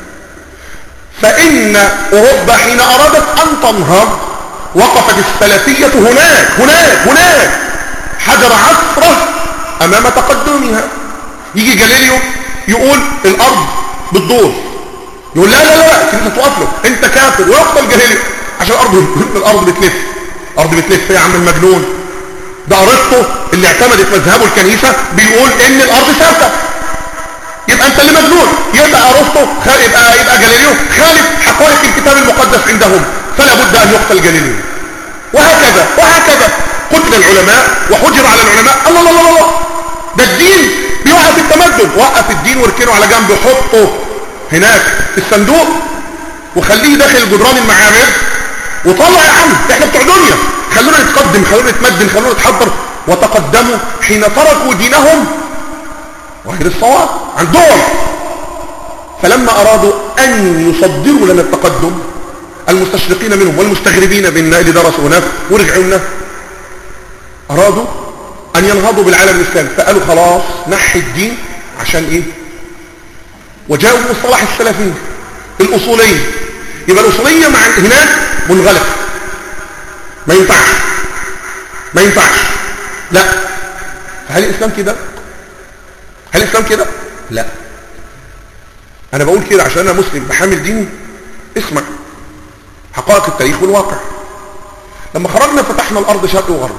فإن أوروبا حين أرادت أن تنهض وقفت السلفية هناك هناك هناك حجر عثرة أمام تقدمها. يجي جاليليو يقول الأرض بتدور، يقول لا لا لا انت توقف له، انت كافر، ويقتل جاليليو عشان الأرض الأرض بتلف. الأرض بتلف يا عم المجنون، ده أرسطو اللي اعتمدت مذهبه الكنيسة بيقول إن الأرض ثابتة، يبقى أنت اللي مجنون. يبقى أرسطو يبقى يبقى جاليليو خالف حقائق الكتاب المقدس عندهم، فلا بد أن يقتل جاليليو. وهكذا وهكذا قتل العلماء وحجر على العلماء. الله الله الله الله، ده الدين بيوقف التمدد. وقف الدين واركنه على جنب، حطه هناك في الصندوق وخليه داخل جدران المعابد وطلع يا عم، احنا بتوع دنيا، خلونا نتقدم، خلونا نتمدن، خلونا نتحضر. وتقدموا حين تركوا دينهم وغير الصواب عندهم. فلما أرادوا أن يصدروا لنا التقدم، المستشرقين منهم والمستغربين بنا اللي درسوا هناك ورجعوا لنا، أرادوا أن ينهضوا بالعالم الإسلامي، فقالوا خلاص نحي الدين عشان إيه؟ وجاءوا بمصطلح السلفية الأصولية. يبقى الأصولية مع هناك منغلق، ما ينفعش ما ينفعش لا. هل الإسلام كده؟ هل الإسلام كده؟ لا. أنا بقول كده عشان أنا مسلم بحامل ديني. اسمع حقائق التاريخ والواقع. لما خرجنا فتحنا الأرض شرق وغرب،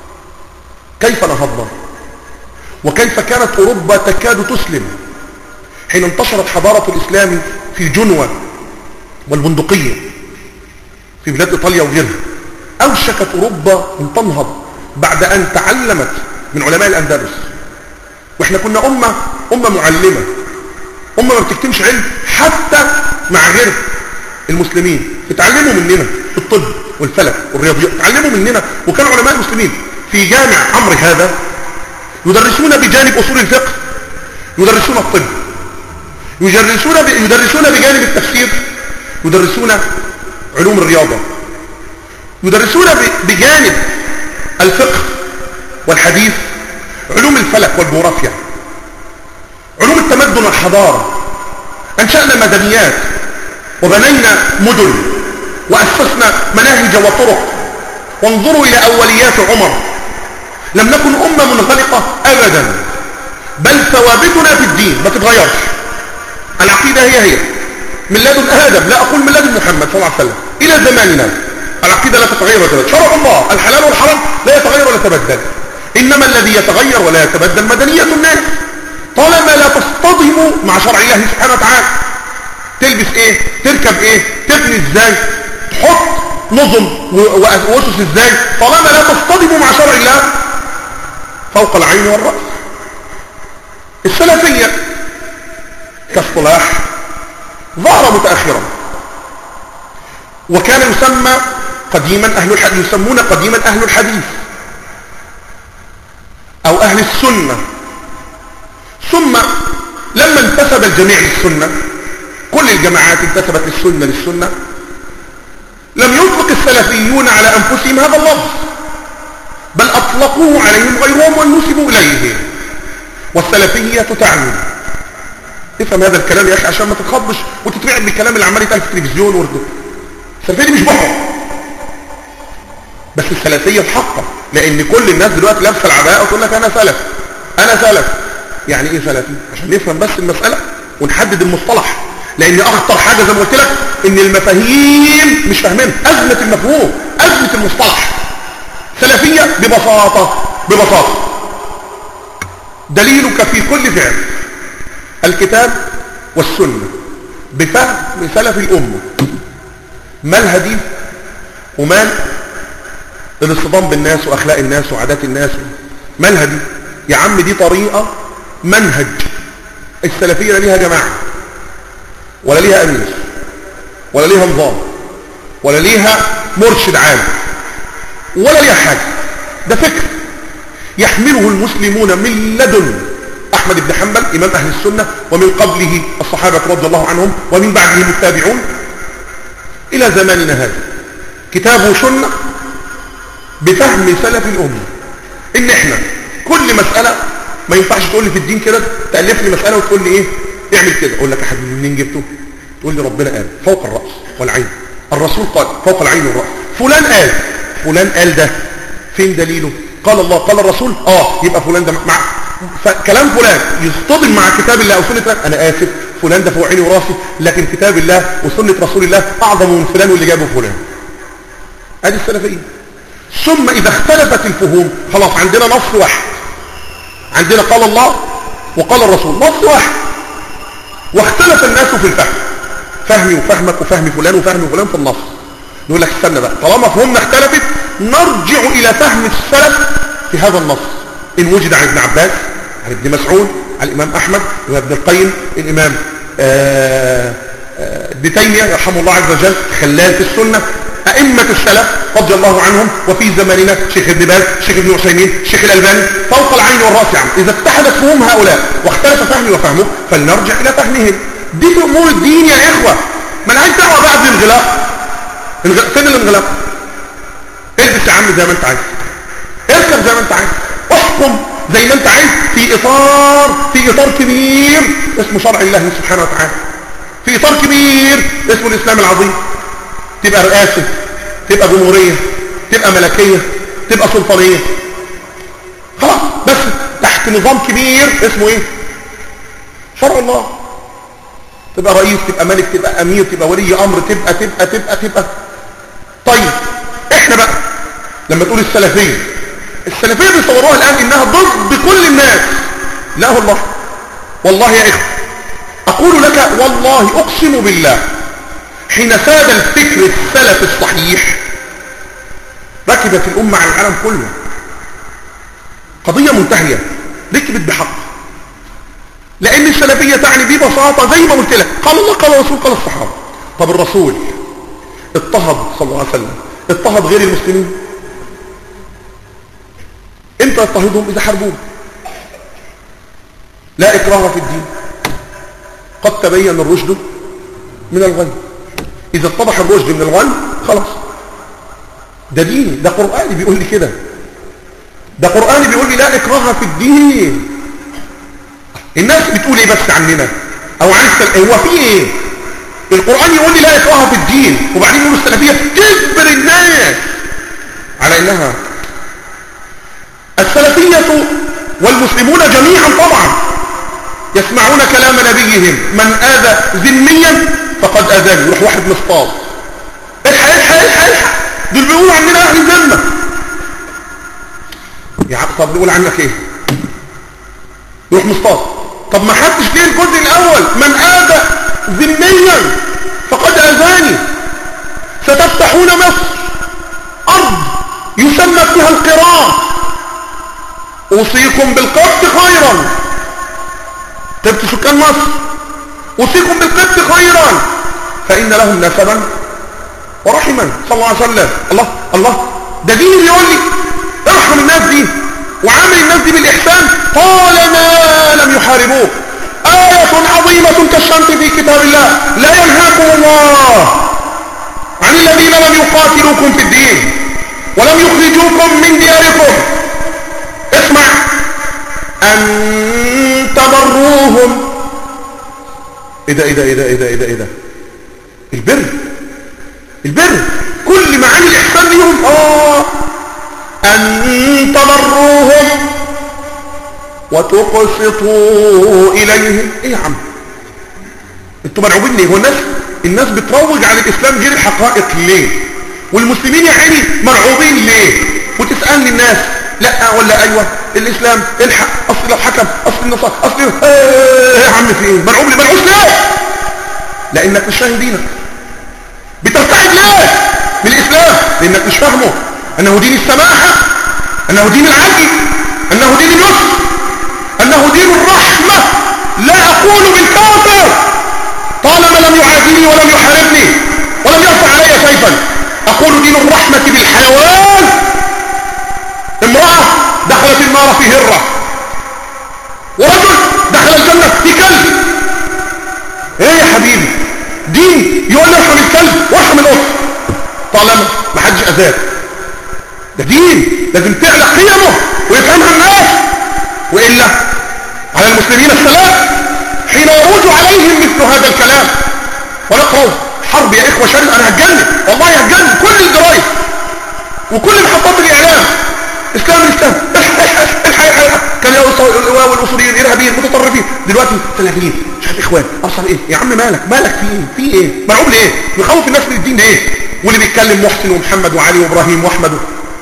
كيف نهضنا؟ وكيف كانت أوروبا تكاد تسلم حين انتشرت حضارة الإسلام في جنوة والبندقية في بلاد إيطاليا وغيرها. أوشكت أوروبا أن تنهض بعد أن تعلمت من علماء الأندلس. وإحنا كنا أمة أمة معلمة، أمة ما بتكتمش علم حتى مع غير المسلمين. اتعلموا مننا في الطب والفلك والرياضيات، اتعلموا مننا. وكان علماء المسلمين في جامع عمرو هذا يدرسون بجانب أصول الفقه، يدرسون الطب، يدرسون يدرسون بجانب التفسير، يدرسون علوم الرياضة، يدرسون بجانب الفقه والحديث، علوم الفلك والجغرافيا، علوم التمدن والحضارة. أنشأنا مدنيات وبنينا مدن وأسسنا مناهج وطرق. وانظروا إلى أوليات عمر، لم نكن أمة منغلقة أبدا، بل ثوابتنا في الدين ما تتغيرش. العقيدة هي هي من لدن آدم، لا أقول من لدن محمد صلى الله عليه وسلم إلى زماننا. العقيدة لا تتغير ولا تتبدل. شرع الله الحلال والحرام لا يتغير ولا يتبدل، إنما الذي يتغير ولا يتبدل مدنية الناس، طالما لا تصطدم مع شرع الله سبحانه وتعالى. تلبس ايه، تركب ايه، تبني ازاي، تحط نظم واسس ازاي، طالما لا تصطدم مع شرع الله فوق العين والرأس. السلفية كاصطلاح ظهر متأخرا، وكان يسمى قديما أهل الحديث، يسمون قديما أهل الحديث أو أهل السنة. ثم لما انتسب الجميع للسنة، كل الجماعات انتسبت للسنة للسنة، لم يطلق السلفيون على أنفسهم هذا اللفظ، بل أطلقوه عليهم غيرهم ونسبوا إليه. والسلفية تعني، افهم هذا الكلام يا أخي عشان ما تتخضش وتترعب بالكلام اللي عمال يتقال في التلفزيون وردو. السلفية دي مش بحر، بس السلفية الحقة، لأن كل الناس دلوقتي لابسه العباءة وتقول لك أنا سلف أنا سلف. يعني إيه سلفي؟ عشان نفهم بس المسألة ونحدد المصطلح، لأن أخطر حاجة زي ما قلت لك إن المفاهيم مش فاهمين. أزمة المفهوم، أزمة المصطلح. سلفية ببساطة ببساطة دليلك في كل فعل الكتاب والسنة بفهم سلف الأمة. ما الهدي وما الاصطدام بالناس وأخلاق الناس وعادات الناس؟ ما الهدي يا عم؟ دي طريقة منهج. السلفية لا ليها جماعة ولا ليها أمير ولا ليها نظام ولا ليها مرشد عام ولا ليها حاجة. ده فكر يحمله المسلمون من لدن أحمد بن حنبل إمام أهل السنة، ومن قبله الصحابة رضي الله عنهم، ومن بعدهم التابعون إلى زماننا هذا. كتاب وسنة بفهم سلف الأمة. إن إحنا كل مسألة ما ينفعش تقول لي في الدين كده، تألف لي مسألة وتقول لي إيه اعمل كده، أقول لك يا حبيبي منين جبته؟ تقول لي ربنا قال فوق الرأس والعين، الرسول قال فوق العين والرأس، فلان قال فلان قال ده فين دليله؟ قال الله قال الرسول، اه يبقى فلان ده مع كلام فلان يصطدم مع كتاب الله او سنه. انا اسف، فلان ده فوق عيني وراسي، لكن كتاب الله وسنه رسول الله اعظم من فلان واللي جابه فلان. ادي السلفيه. ثم اذا اختلفت الفهوم خلاص عندنا نص واحد، عندنا قال الله وقال الرسول، نص واحد، واختلف الناس في الفهم، فهمي وفهمك وفهم فلان وفهم فلان في النص. نقول لك استنى بقى، طالما فهمنا اختلفت نرجع الى فهم السلف في هذا النص. ان وجد عن ابن عباس، عن ابن مسعود، عن الامام احمد وابن القيم، الامام ابن تيميه رحمه الله عز وجل، خلال في السنه، ائمه السلف رضي الله عنهم، وفي زماننا شيخ ابن باز، شيخ ابن عثيمين، شيخ الالباني، فوق العين والراس. يعني اذا اتحدت فهوم هؤلاء واختلف فهمي وفهمه فلنرجع الى فهمهم. دي في امور الدين يا اخوه، ما لهاش دعوه بعد الانغلاق. فين الانغلاق؟ البس يا عم زي ما انت عايز، اركب زي ما انت عايز، احكم زي ما انت عايز، في اطار في اطار كبير اسمه شرع الله سبحانه وتعالى، في اطار كبير اسمه الاسلام العظيم. تبقى رئاسه، تبقى جمهوريه، تبقى ملكيه، تبقى سلطانيه، خلاص، بس تحت نظام كبير اسمه ايه؟ شرع الله. تبقى رئيس، تبقى ملك، تبقى امير، تبقى ولي امر، تبقى تبقى تبقى تبقى طيب احنا بقى لما تقول السلفيه، السلفيه بيصوروها الان انها ضد كل الناس. لا والله، والله يا اخوه اقول لك والله اقسم بالله، حين ساد الفكر السلف الصحيح ركبت الامه على العالم كله. قضيه منتهيه، ركبت بحق، لان السلفيه تعني ببساطه زي ما قلت لك قال الله قال الرسول قال الصحابه. طب الرسول اضطهد صلى الله عليه وسلم، اضطهد غير المسلمين؟ امتى اضطهدهم؟ اذا حاربوه. لا اكراه في الدين، قد تبين الرشد من الغي. اذا اتضح الرشد من الغي خلاص، ده ديني، ده قرآني بيقول لي كده. ده قرآني بيقول لي لا إكراه في الدين. الناس بتقول ايه بس عننا او عن هو في ايه؟ القرآن يقول لي لا إكراه في الدين، وبعدين يقول السلفية تجبر الناس على انها السلفية والمسلمون جميعا طبعا يسمعون كلام نبيهم من آذى ذميا فقد آذاني. يروح واحد مصطاد الحق الحق الحق الحق دول بيقولوا عننا اهل ذمة. يا عم طب بيقول عنك ايه؟ يروح مصطاد. طب ما حدش جه الجزء الاول من آذى ذميا فقد آذاني. ستفتحون مصر ارض يسمى فيها القراء، اوصيكم بالقبط خيرا. طبت سكان مصر اوصيكم بالقبط خيرا فان لهم نسبا ورحما. صلى الله عليه وسلم. الله الله ده دين يقول لي ارحم الناس دي وعامل الناس دي بالاحسان طالما لم يحاربوك. آية عظيمة كالشمس في كتاب الله لا ينهاكم الله عن الذين لم يقاتلوكم في الدين ولم يخرجوكم من دياركم اسمع أن تبروهم. ايه ده ايه ده ايه ده ايه ده ايه ده ايه ده البر البر كل معاني الإحسان ليهم. اه أن تبروهم وتقسطوا إليهم. ايه يا عم انتوا مرعوبين ليه؟ هو الناس الناس بتروج على الإسلام غير الحقائق ليه؟ والمسلمين يا عيني مرعوبين ليه؟ وتسألني الناس لا ولا ايوه الاسلام الحق اصل لو حكم اصل النصارى اصل ايه يا عم في ايه؟ مرعوب ليه؟ مرعوب ليه؟ لانك مش فاهم دينك. بترتعد ليه من الاسلام؟ لانك مش فاهمه انه دين السماحه، انه دين العدل، انه دين اليسر، انه دين الرحمه. لا اقول بالكافر طالما لم يعاديني ولم يحاربني ولم يرفع علي سيفا. اقول دين الرحمه بالحيوان. امراه دخلت النار في هره ورجل دخل الجنه في كلب. ايه يا حبيبي؟ دين يقول لي ارحم الكلب وارحم القط طالما ما حدش اذاك. ده دين لازم تعلى قيمه ويفهمها الناس، والا على المسلمين السلام حين يروج عليهم مثل هذا الكلام. ونقرأ حرب يا اخوه شريف. انا هتجنن والله هتجنن. كل الجرايد وكل محطات الاعلام اسلام الاسلام الحقيقه كان والاصوليين الارهابيين المتطرفين دلوقتي سلفيين مش عارف اخوان اصلا ايه. يا عم مالك مالك في ايه في ايه؟ مرعوب ليه؟ يخوف الناس من الدين ليه؟ واللي بيتكلم محسن ومحمد وعلي وابراهيم واحمد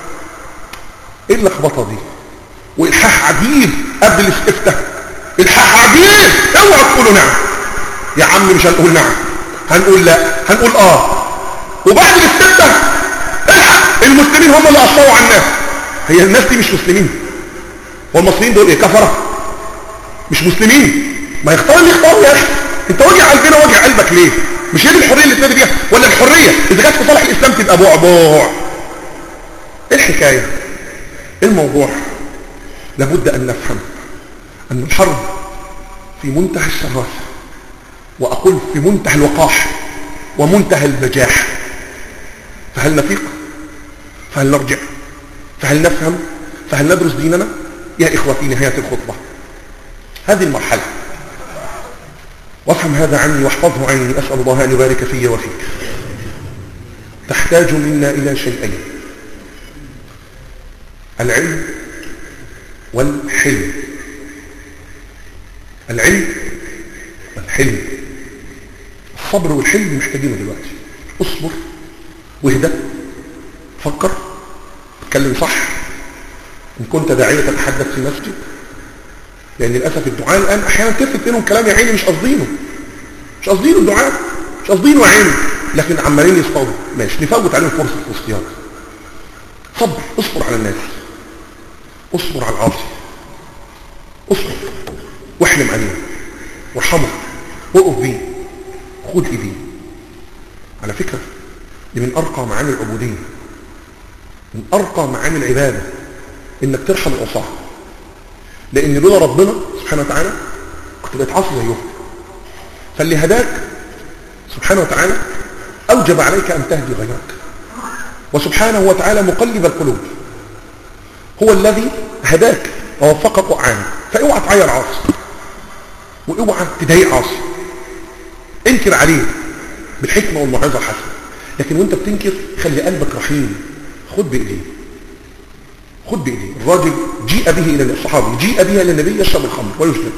ايه اللخبطه دي؟ والحاح عجيب قبل الاستفتاء. الحاح عجيب. اوعى تقولوا نعم يا عم. مش هنقول نعم هنقول لا هنقول اه. وبعد الاستفتاء الحق المسلمين هم اللي اثروا على الناس. هي الناس دي مش مسلمين؟ والمصريين دول ايه كفره؟ مش مسلمين؟ ما يختار اللي يختاروا يا اخي. انت وجع قلبنا وجع قلبك ليه؟ مش هي دي الحريه اللي تنادي بيها؟ ولا الحريه اذا كانت في صالح الاسلام تبقى بعبع؟ ايه الحكايه؟ الموضوع لابد ان نفهم ان الحرب في منتهى الشراسه، واقول في منتهى الوقاح ومنتهى البجاح. فهل نفيق؟ فهل نرجع؟ فهل نفهم؟ فهل ندرس ديننا؟ يا إخوة في نهاية الخطبة هذه المرحلة وافهم هذا عني واحفظه عني. أسأل الله أن يبارك في وفيك. تحتاج منا إلى شيئين: العلم والحلم. العلم والحلم. الصبر والحلم محتاجينه دلوقتي. اصبر واهدى فكر اتكلم صح. ان كنت داعية تتحدث في مسجد، لان للاسف الدعاء الان احيانا تلفت منهم كلام يا عيني مش قصدينه مش قصدينه الدعاء مش قصدينه يا عيني، لكن عمالين يصطادوا. ماشي نفوت عليهم فرصه الاصطياد. صبر. اصبر على الناس، اصبر على العاصي، اصبر واحلم عليه وارحمه وقف بيه خد ايديه. على فكره دي من ارقى معاني العبوديه، من ارقى معاني العباده، انك ترحم العصاه. لان لولا ربنا سبحانه وتعالى كنت بقيت عاصي زيهم. فاللي هداك سبحانه وتعالى اوجب عليك ان تهدي غيرك. وسبحانه وتعالى مقلب القلوب هو الذي هداك ووفقك وأعانك. فاوعى تعير عاصي واوعى تضايق عاصي، انكر عليه بالحكمة والموعظة الحسنة، لكن وانت بتنكر خلي قلبك رحيم. خد بإيديه، خد بإيديه. الراجل جيء به إلى الصحابي، جيء به إلى النبي يشرب الخمر ويجلد،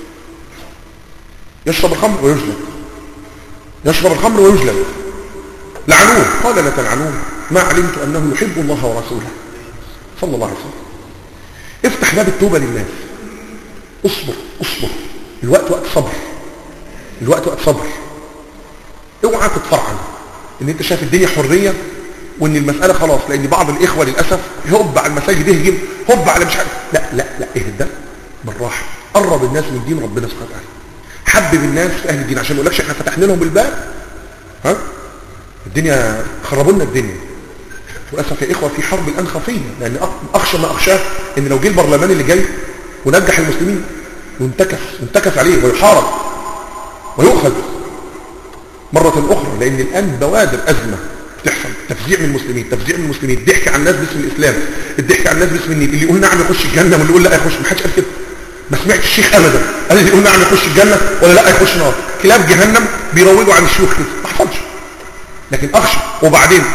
يشرب الخمر ويجلد، يشرب الخمر ويجلد. لعنوه، قال لا تلعنوه، ما علمت أنه يحب الله ورسوله صلى الله عليه وسلم. افتح باب التوبة للناس، اصبر اصبر، الوقت وقت صبر، الوقت وقت صبر. اوعى تتفرعن ان انت شايف الدنيا حرية وان المسألة خلاص، لان بعض الاخوة للأسف هب على المساجد يهجم، هب على مش عارف. لا لا لا، اهدى بالراحة، قرب الناس من دين ربنا سبحانه وتعالى، حبب الناس في اهل الدين، عشان ما يقولكش احنا فتحنا لهم الباب ها الدنيا خربوا لنا الدنيا. للاسف يا اخوه في حرب الان خفيه، لان اخشى ما اخشاه ان لو جه البرلمان اللي جاي ونجح المسلمين وانتكس انتكس عليه ويحارب ويؤخذ مره اخرى، لان الان بوادر ازمه بتحصل، تفزيع من المسلمين، تفزيع من المسلمين، الضحك على الناس باسم الاسلام، الضحك على الناس باسم النيل، اللي يقول نعم يخش الجنه واللي يقول لا يخش. ما حدش قال كده، ما سمعتش الشيخ ابدا قال اللي يقول نعم يخش الجنه ولا لا يخش نار. كلاب جهنم بيروجوا عن الشيوخ كده، ما حصلش. لكن اخشى. وبعدين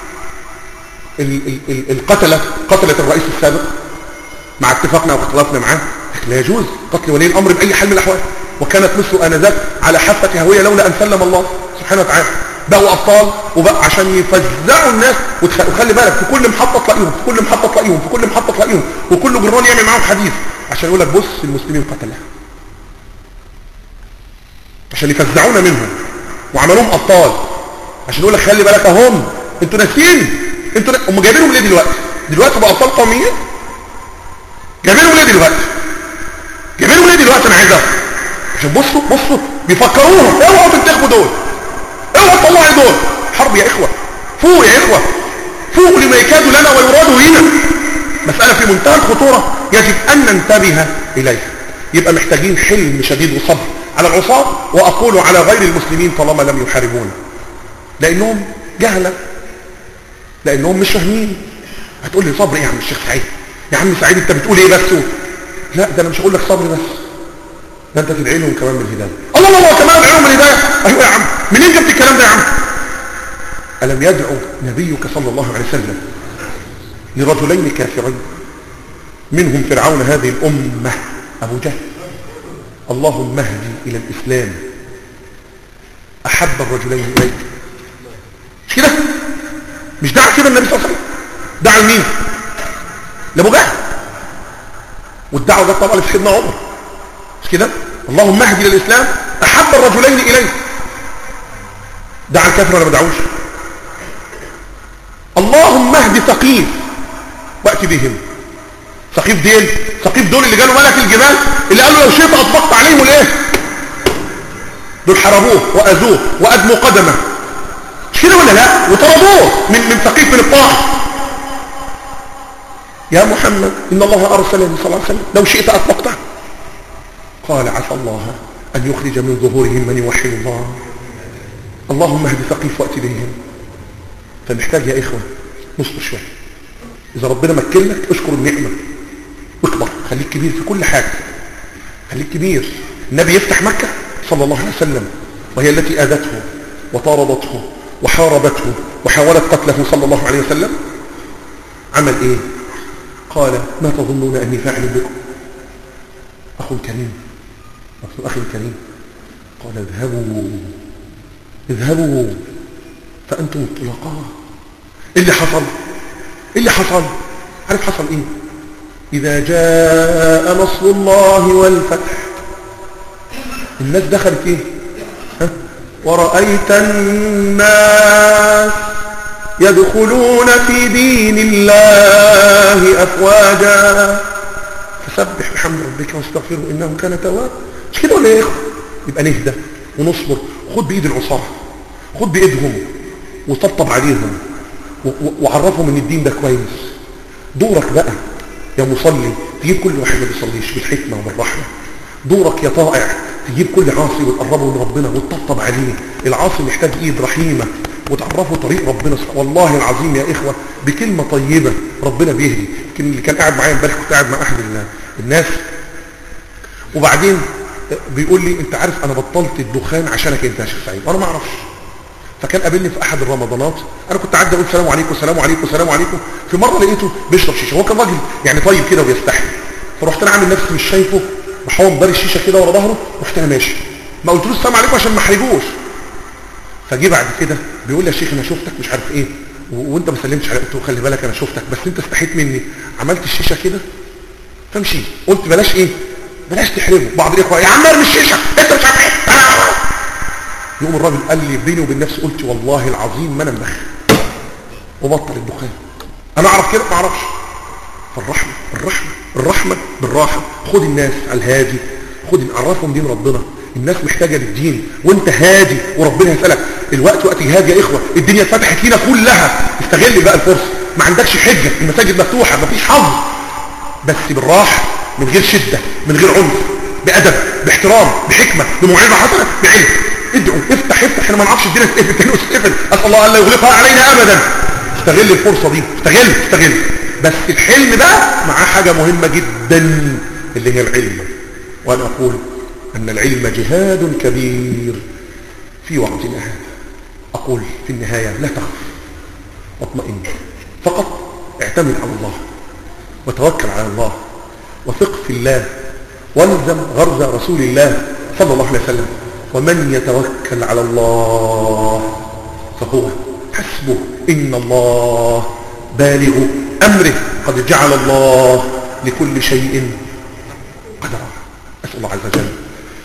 القتله قتله الرئيس السابق مع اتفاقنا واختلافنا معاه، لا يجوز قتل ولي الامر باي حال من الاحوال، وكانت مصر انذاك على حافه هويه لولا ان سلم الله سبحانه وتعالى. بقوا ابطال وبقى عشان يفزعوا الناس. وخلي بالك في كل محطه تلاقيهم، في كل محطه تلاقيهم، في كل محطه تلاقيهم، وكل جران يعمل معاهم حديث عشان يقول لك بص المسلمين قتلها، عشان يفزعونا منهم وعملوهم ابطال، عشان يقول لك خلي بالك اهم انتوا ناسيين، انتوا هم جايبينهم ليه دلوقتي؟ دلوقتي بقى ابطال قوميين، جايبينهم ليه دلوقتي؟ جايبينهم ليه دلوقتي؟ انا عايز افهم. عشان بصوا بصوا بيفكروهم، اوعوا تنتخبوا دول، اوعوا تطلعوا دول. حرب يا اخوه، فوق يا اخوه، فوق لما يكاد لنا ويراد هنا. مساله في منتهى الخطوره يجب ان ننتبه اليها. يبقى محتاجين حلم شديد وصبر على العصاة، واقول على غير المسلمين طالما لم يحاربونا، لانهم جهله، لانهم مش فاهمين. هتقول لي صبر ايه يا عم الشيخ سعيد؟ يا عم سعيد انت بتقول ايه بس؟ لا ده انا مش هقول لك صبر بس، ده انت تدعي لهم كمان بالهدايه. الله الله الله، كمان ادعي لهم بالهدايه؟ ايوه يا عم، منين جبت الكلام ده يا عم؟ الم يدعو نبيك صلى الله عليه وسلم لرجلين كافرين منهم فرعون هذه الامه ابو جهل، اللهم اهدي الى الاسلام احب الرجلين اليك. مش كده؟ مش دعا كده النبي صلى الله عليه وسلم؟ دعا لمين؟ لابو جهل. والدعوه جت طبعا لسيدنا عمر، مش كده؟ اللهم اهدي للاسلام احب الرجلين اليك. دعا الكافر ولا ما دعوش؟ اللهم اهدي ثقيف واتي بهم. ثقيف ديل، ثقيف دول اللي قالوا ملك الجبال، اللي قالوا لو شئت اطبقت عليهم الايه؟ دول حربوه واذوه وادموا قدمه، مش كده ولا لا؟ وطردوه من من ثقيف من الطائف. يا محمد ان الله ارسلني صلى الله عليه وسلم لو شئت اطبقته. قال عسى الله ان يخرج من ظهورهم من يوحد الله. اللهم اهد ثقيف واتي بهم. فمحتاج يا اخوه نصبر شويه. اذا ربنا مكن لك اشكر النعمه واكبر، خليك كبير في كل حاجه، خليك كبير. النبي يفتح مكه صلى الله عليه وسلم وهي التي اذته وطاردته وحاربته وحاولت قتله صلى الله عليه وسلم، عمل ايه؟ قال ما تظنون اني فاعل بكم؟ اخ كريم، اخ كريم. قال اذهبوا اذهبوا فانتم الطلقاء. ايه اللي حصل؟ ايه اللي حصل؟ عارف حصل ايه؟ اذا جاء نصر الله والفتح، الناس دخلت ايه؟ ها؟ ورأيت الناس يدخلون في دين الله أفواجا فسبح بحمد ربك واستغفره إنه كان توابا. مش كده ولا يا إخوة؟ يبقى نهدى ونصبر. خد بإيد العصاة، خد بإيدهم وطبطب عليهم وعرفهم إن الدين ده كويس. دورك بقى يا مصلي تجيب كل واحد ما بيصليش بالحكمة وبالرحمة. دورك يا طائع تجيب كل عاصي وتقربه من ربنا وتطبطب عليه. العاصي محتاج ايد رحيمة وتعرفه طريق ربنا. والله العظيم يا إخوة بكلمة طيبة ربنا بيهدي. يمكن اللي كان قاعد معايا امبارح كنت قاعد مع احد الناس وبعدين بيقول لي انت عارف انا بطلت الدخان عشانك انت يا شيخ سعيد، وانا ما اعرفش. فكان قابلني في احد الرمضانات، انا كنت عدى اقول سلام عليكم سلام عليكم سلام عليكم، في مره لقيته بيشرب شيشه. هو كان راجل يعني طيب كده وبيستحي، فرحت انا عامل نفسي مش شايفه بحاول داري الشيشه كده ورا ظهره، رحت انا ماشي ما قلتلوش السلام عليكم عشان ما احرجوش. فجي بعد كده بيقول لي يا شيخ انا شفتك مش عارف ايه وانت ما سلمتش علي. قلت له خلي بالك انا شفتك بس انت استحيت مني، عملت الشيشه كده فمشيت. قلت بلاش ايه بلاش تحرجه. بعض الاخوه يا عم ارمي الشيشه انت مش عارف ايه. يقوم الراجل قال لي بيني وبين نفسي قلت والله العظيم ما انا مدخن وبطل الدخان. انا اعرف كده ما اعرفش. فالرحمه الرحمه الرحمه بالراحه. خد الناس على الهادي، خد عرفهم دين ربنا. الناس محتاجه للدين وانت هادي وربنا يسالك. الوقت وقت جهاد يا اخوه، الدنيا اتفتحت لينا كلها، استغل بقى الفرصه. ما عندكش حجه، المساجد مفتوحه مفيش حظ، بس بالراحه من غير شده من غير عنف، بادب باحترام بحكمه بموعظه حسنه بعلم. ادعوا افتح افتح. احنا ما نعرفش الدنيا تقفل كانه تقفل، اسال الله الا يغلقها علينا ابدا. استغل الفرصه دي، استغل استغل. بس الحلم بقى معاه حاجه مهمه جدا اللي هي العلم. وانا اقول ان العلم جهاد كبير في وقتنا هذا. اقول في النهايه لا تخف واطمئن، فقط اعتمد على الله وتوكل على الله وثق في الله والزم غرز رسول الله صلى الله عليه وسلم. ومن يتوكل على الله فهو حسبه إن الله بالغ أمره قد جعل الله لكل شيء قدرا. أسأل الله عز وجل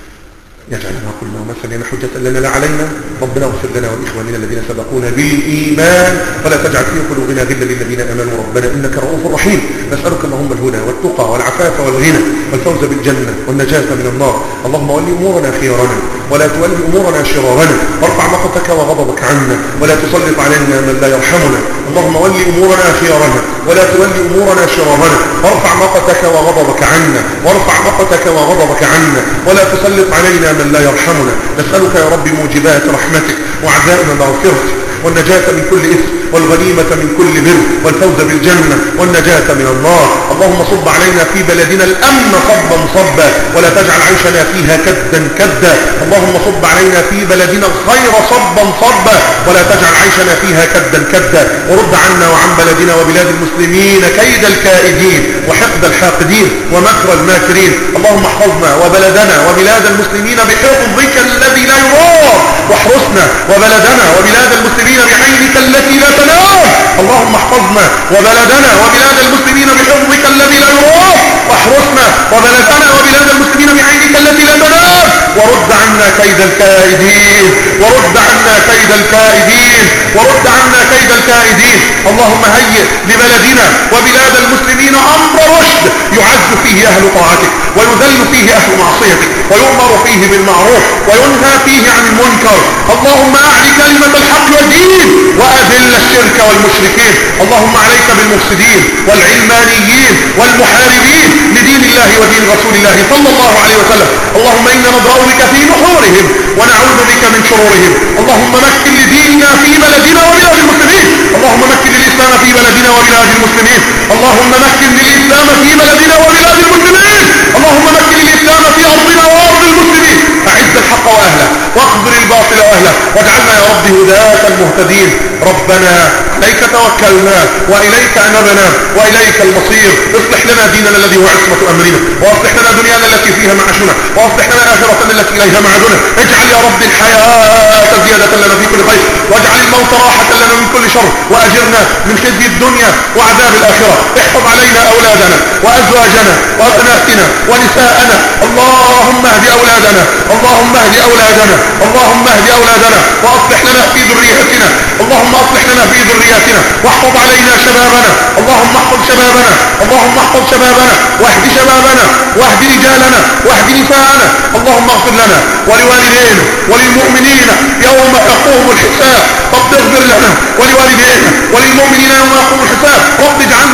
يجعلنا كلنا مثلا حجة لنا لا علينا. ربنا اغفر لنا ولإخواننا الذين سبقونا بالإيمان ولا تجعل في قلوبنا غلا للذين آمنوا ربنا إنك رؤوف رحيم. نسألك اللهم الهدى والتقى والعفاف والغنى والفوز بالجنة والنجاة من النار. اللهم ول أمورنا خيارنا ولا تول أمورنا شرارنا، وارفع مقتك وغضبك عنا ولا تسلط علينا من لا يرحمنا. اللهم ول أمورنا خيارنا ولا تول أمورنا شرارنا، وارفع مقتك وغضبك عنا وارفع مقتك وغضبك عنا ولا تسلط علينا من لا يرحمنا. نسألك يا رب موجبات رحمتك وعزائم مغفرتك والنجاة من كل إثم والغنيمة من كل بر والفوز بالجنة والنجاة من النار. اللهم صب علينا في بلدنا الأمن صبا صبا ولا تجعل عيشنا فيها كدا كدا. اللهم صب علينا في بلدنا الخير صبا صبا ولا تجعل عيشنا فيها كدا كدا. ورد عنا وعن بلدنا وبلاد المسلمين كيد الكائدين وحقد الحاقدين ومكر الماكرين. اللهم احفظنا وبلدنا وبلاد المسلمين بحفظك الذي لا يرام، واحرسنا وبلدنا وبلاد المسلمين بعينك التي لا تنام. اللهم احفظنا وبلدنا وبلاد المسلمين بحفظك الذي لا يرام، واحرسنا وبلدنا وبلاد المسلمين بعينك التي لا تنام. ورد عنا كيد الكائدين ورد عنا كيد الكائدين ورد عنا كيد الكائدين. اللهم هيئ لبلدنا وبلاد المسلمين امر رشد يعز فيه اهل طاعتك ويذل فيه اهل معصيتك ويؤمر فيه بالمعروف وينهى فيه عن المنكر. اللهم اعل كلمة الحق والدين واذل الشرك والمشركين. اللهم عليك بالمفسدين والعلمانيين والمحاربين لدين الله ودين رسول الله صلى الله عليه وسلم. اللهم انا نضرأ بك في نحورهم ونعوذ بك من شرورهم. اللهم مكن لديننا في بلدنا وبلاد المسلمين. اللهم مكن للإسلام في بلدنا وبلاد المسلمين. اللهم مكن للإسلام في بلدنا وبلاد المسلمين. اللهم مكن للإسلام في أرضنا وأرض المسلمين. أعز الحق وأهله واخذل الباطل وأهله واجعلنا يا رب هداة المهتدين. ربنا عليك توكلنا وإليك أنبنا وإليك المصير. اصلح لنا ديننا الذي هو عصمة أمرنا، واصلح لنا دنيانا التي فيها معاشنا، واصلح لنا آخرتنا التي إليها معادنا. اجعل يا رب الحياة زيادة لنا في كل خير، واجعل الموت راحة لنا من كل شر، وأجرنا من خزي الدنيا وعذاب الآخرة. احفظ علينا أولادنا وأزواجنا وأبناتنا ونساءنا. اللهم اهد أولادنا اللهم اهد أولادنا اللهم اهد أولادنا وأصلح لنا في ذريتنا. اللهم أصلح لنا في ذرياتنا واحفظ علينا شبابنا. اللهم احفظ شبابنا اللهم احفظ شبابنا واهد شبابنا واهد رجالنا واهد نساءنا. اللهم اغفر لنا ولوالدينا وللمؤمنين يوم يقوم الحساب. رب اغفر لنا ولوالدينا وللمؤمنين يوم يقوم الحساب. رب اجعلنا مقيم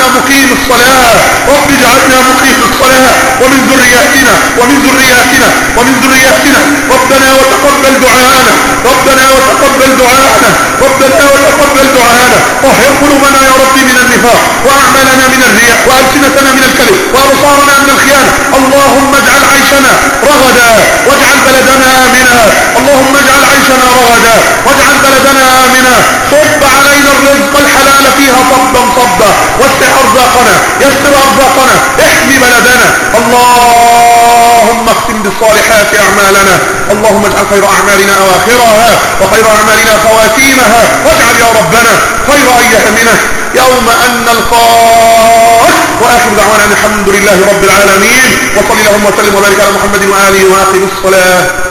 مقيم الصلاة رب اجعلنا مقيم الصلاة ومن ذرياتنا ومن ذرياتنا ومن ذرياتنا ربنا وتقبل دعاءنا ربنا وتقبل دعاءنا ربنا وتقبل دعاءنا طهر قلوبنا يا رب من النفاق وأعمالنا من الرياء وألسنتنا من الكذب وأبصارنا من الخيانة اللهم اجعل عيشنا رغدا واجعل بلدنا آمنا اللهم اجعل عيشنا رغدا واجعل بلدنا آمنا صب علينا الرزق الحلال فيها صبا صبا وسع أرزاقنا يسر أرزاقنا احمي بلدنا اللهم اختم بالصالحات أعمالنا اللهم اجعل خير أعمالنا أواخرها وخير أعمالنا خواتيمها واجعل يا ربنا خير أيامنا يوم أن نلقاك وآخر دعوانا الحمد لله رب العالمين وصلى اللهم وسلم وبارك على محمد وآله وآخر الصلاة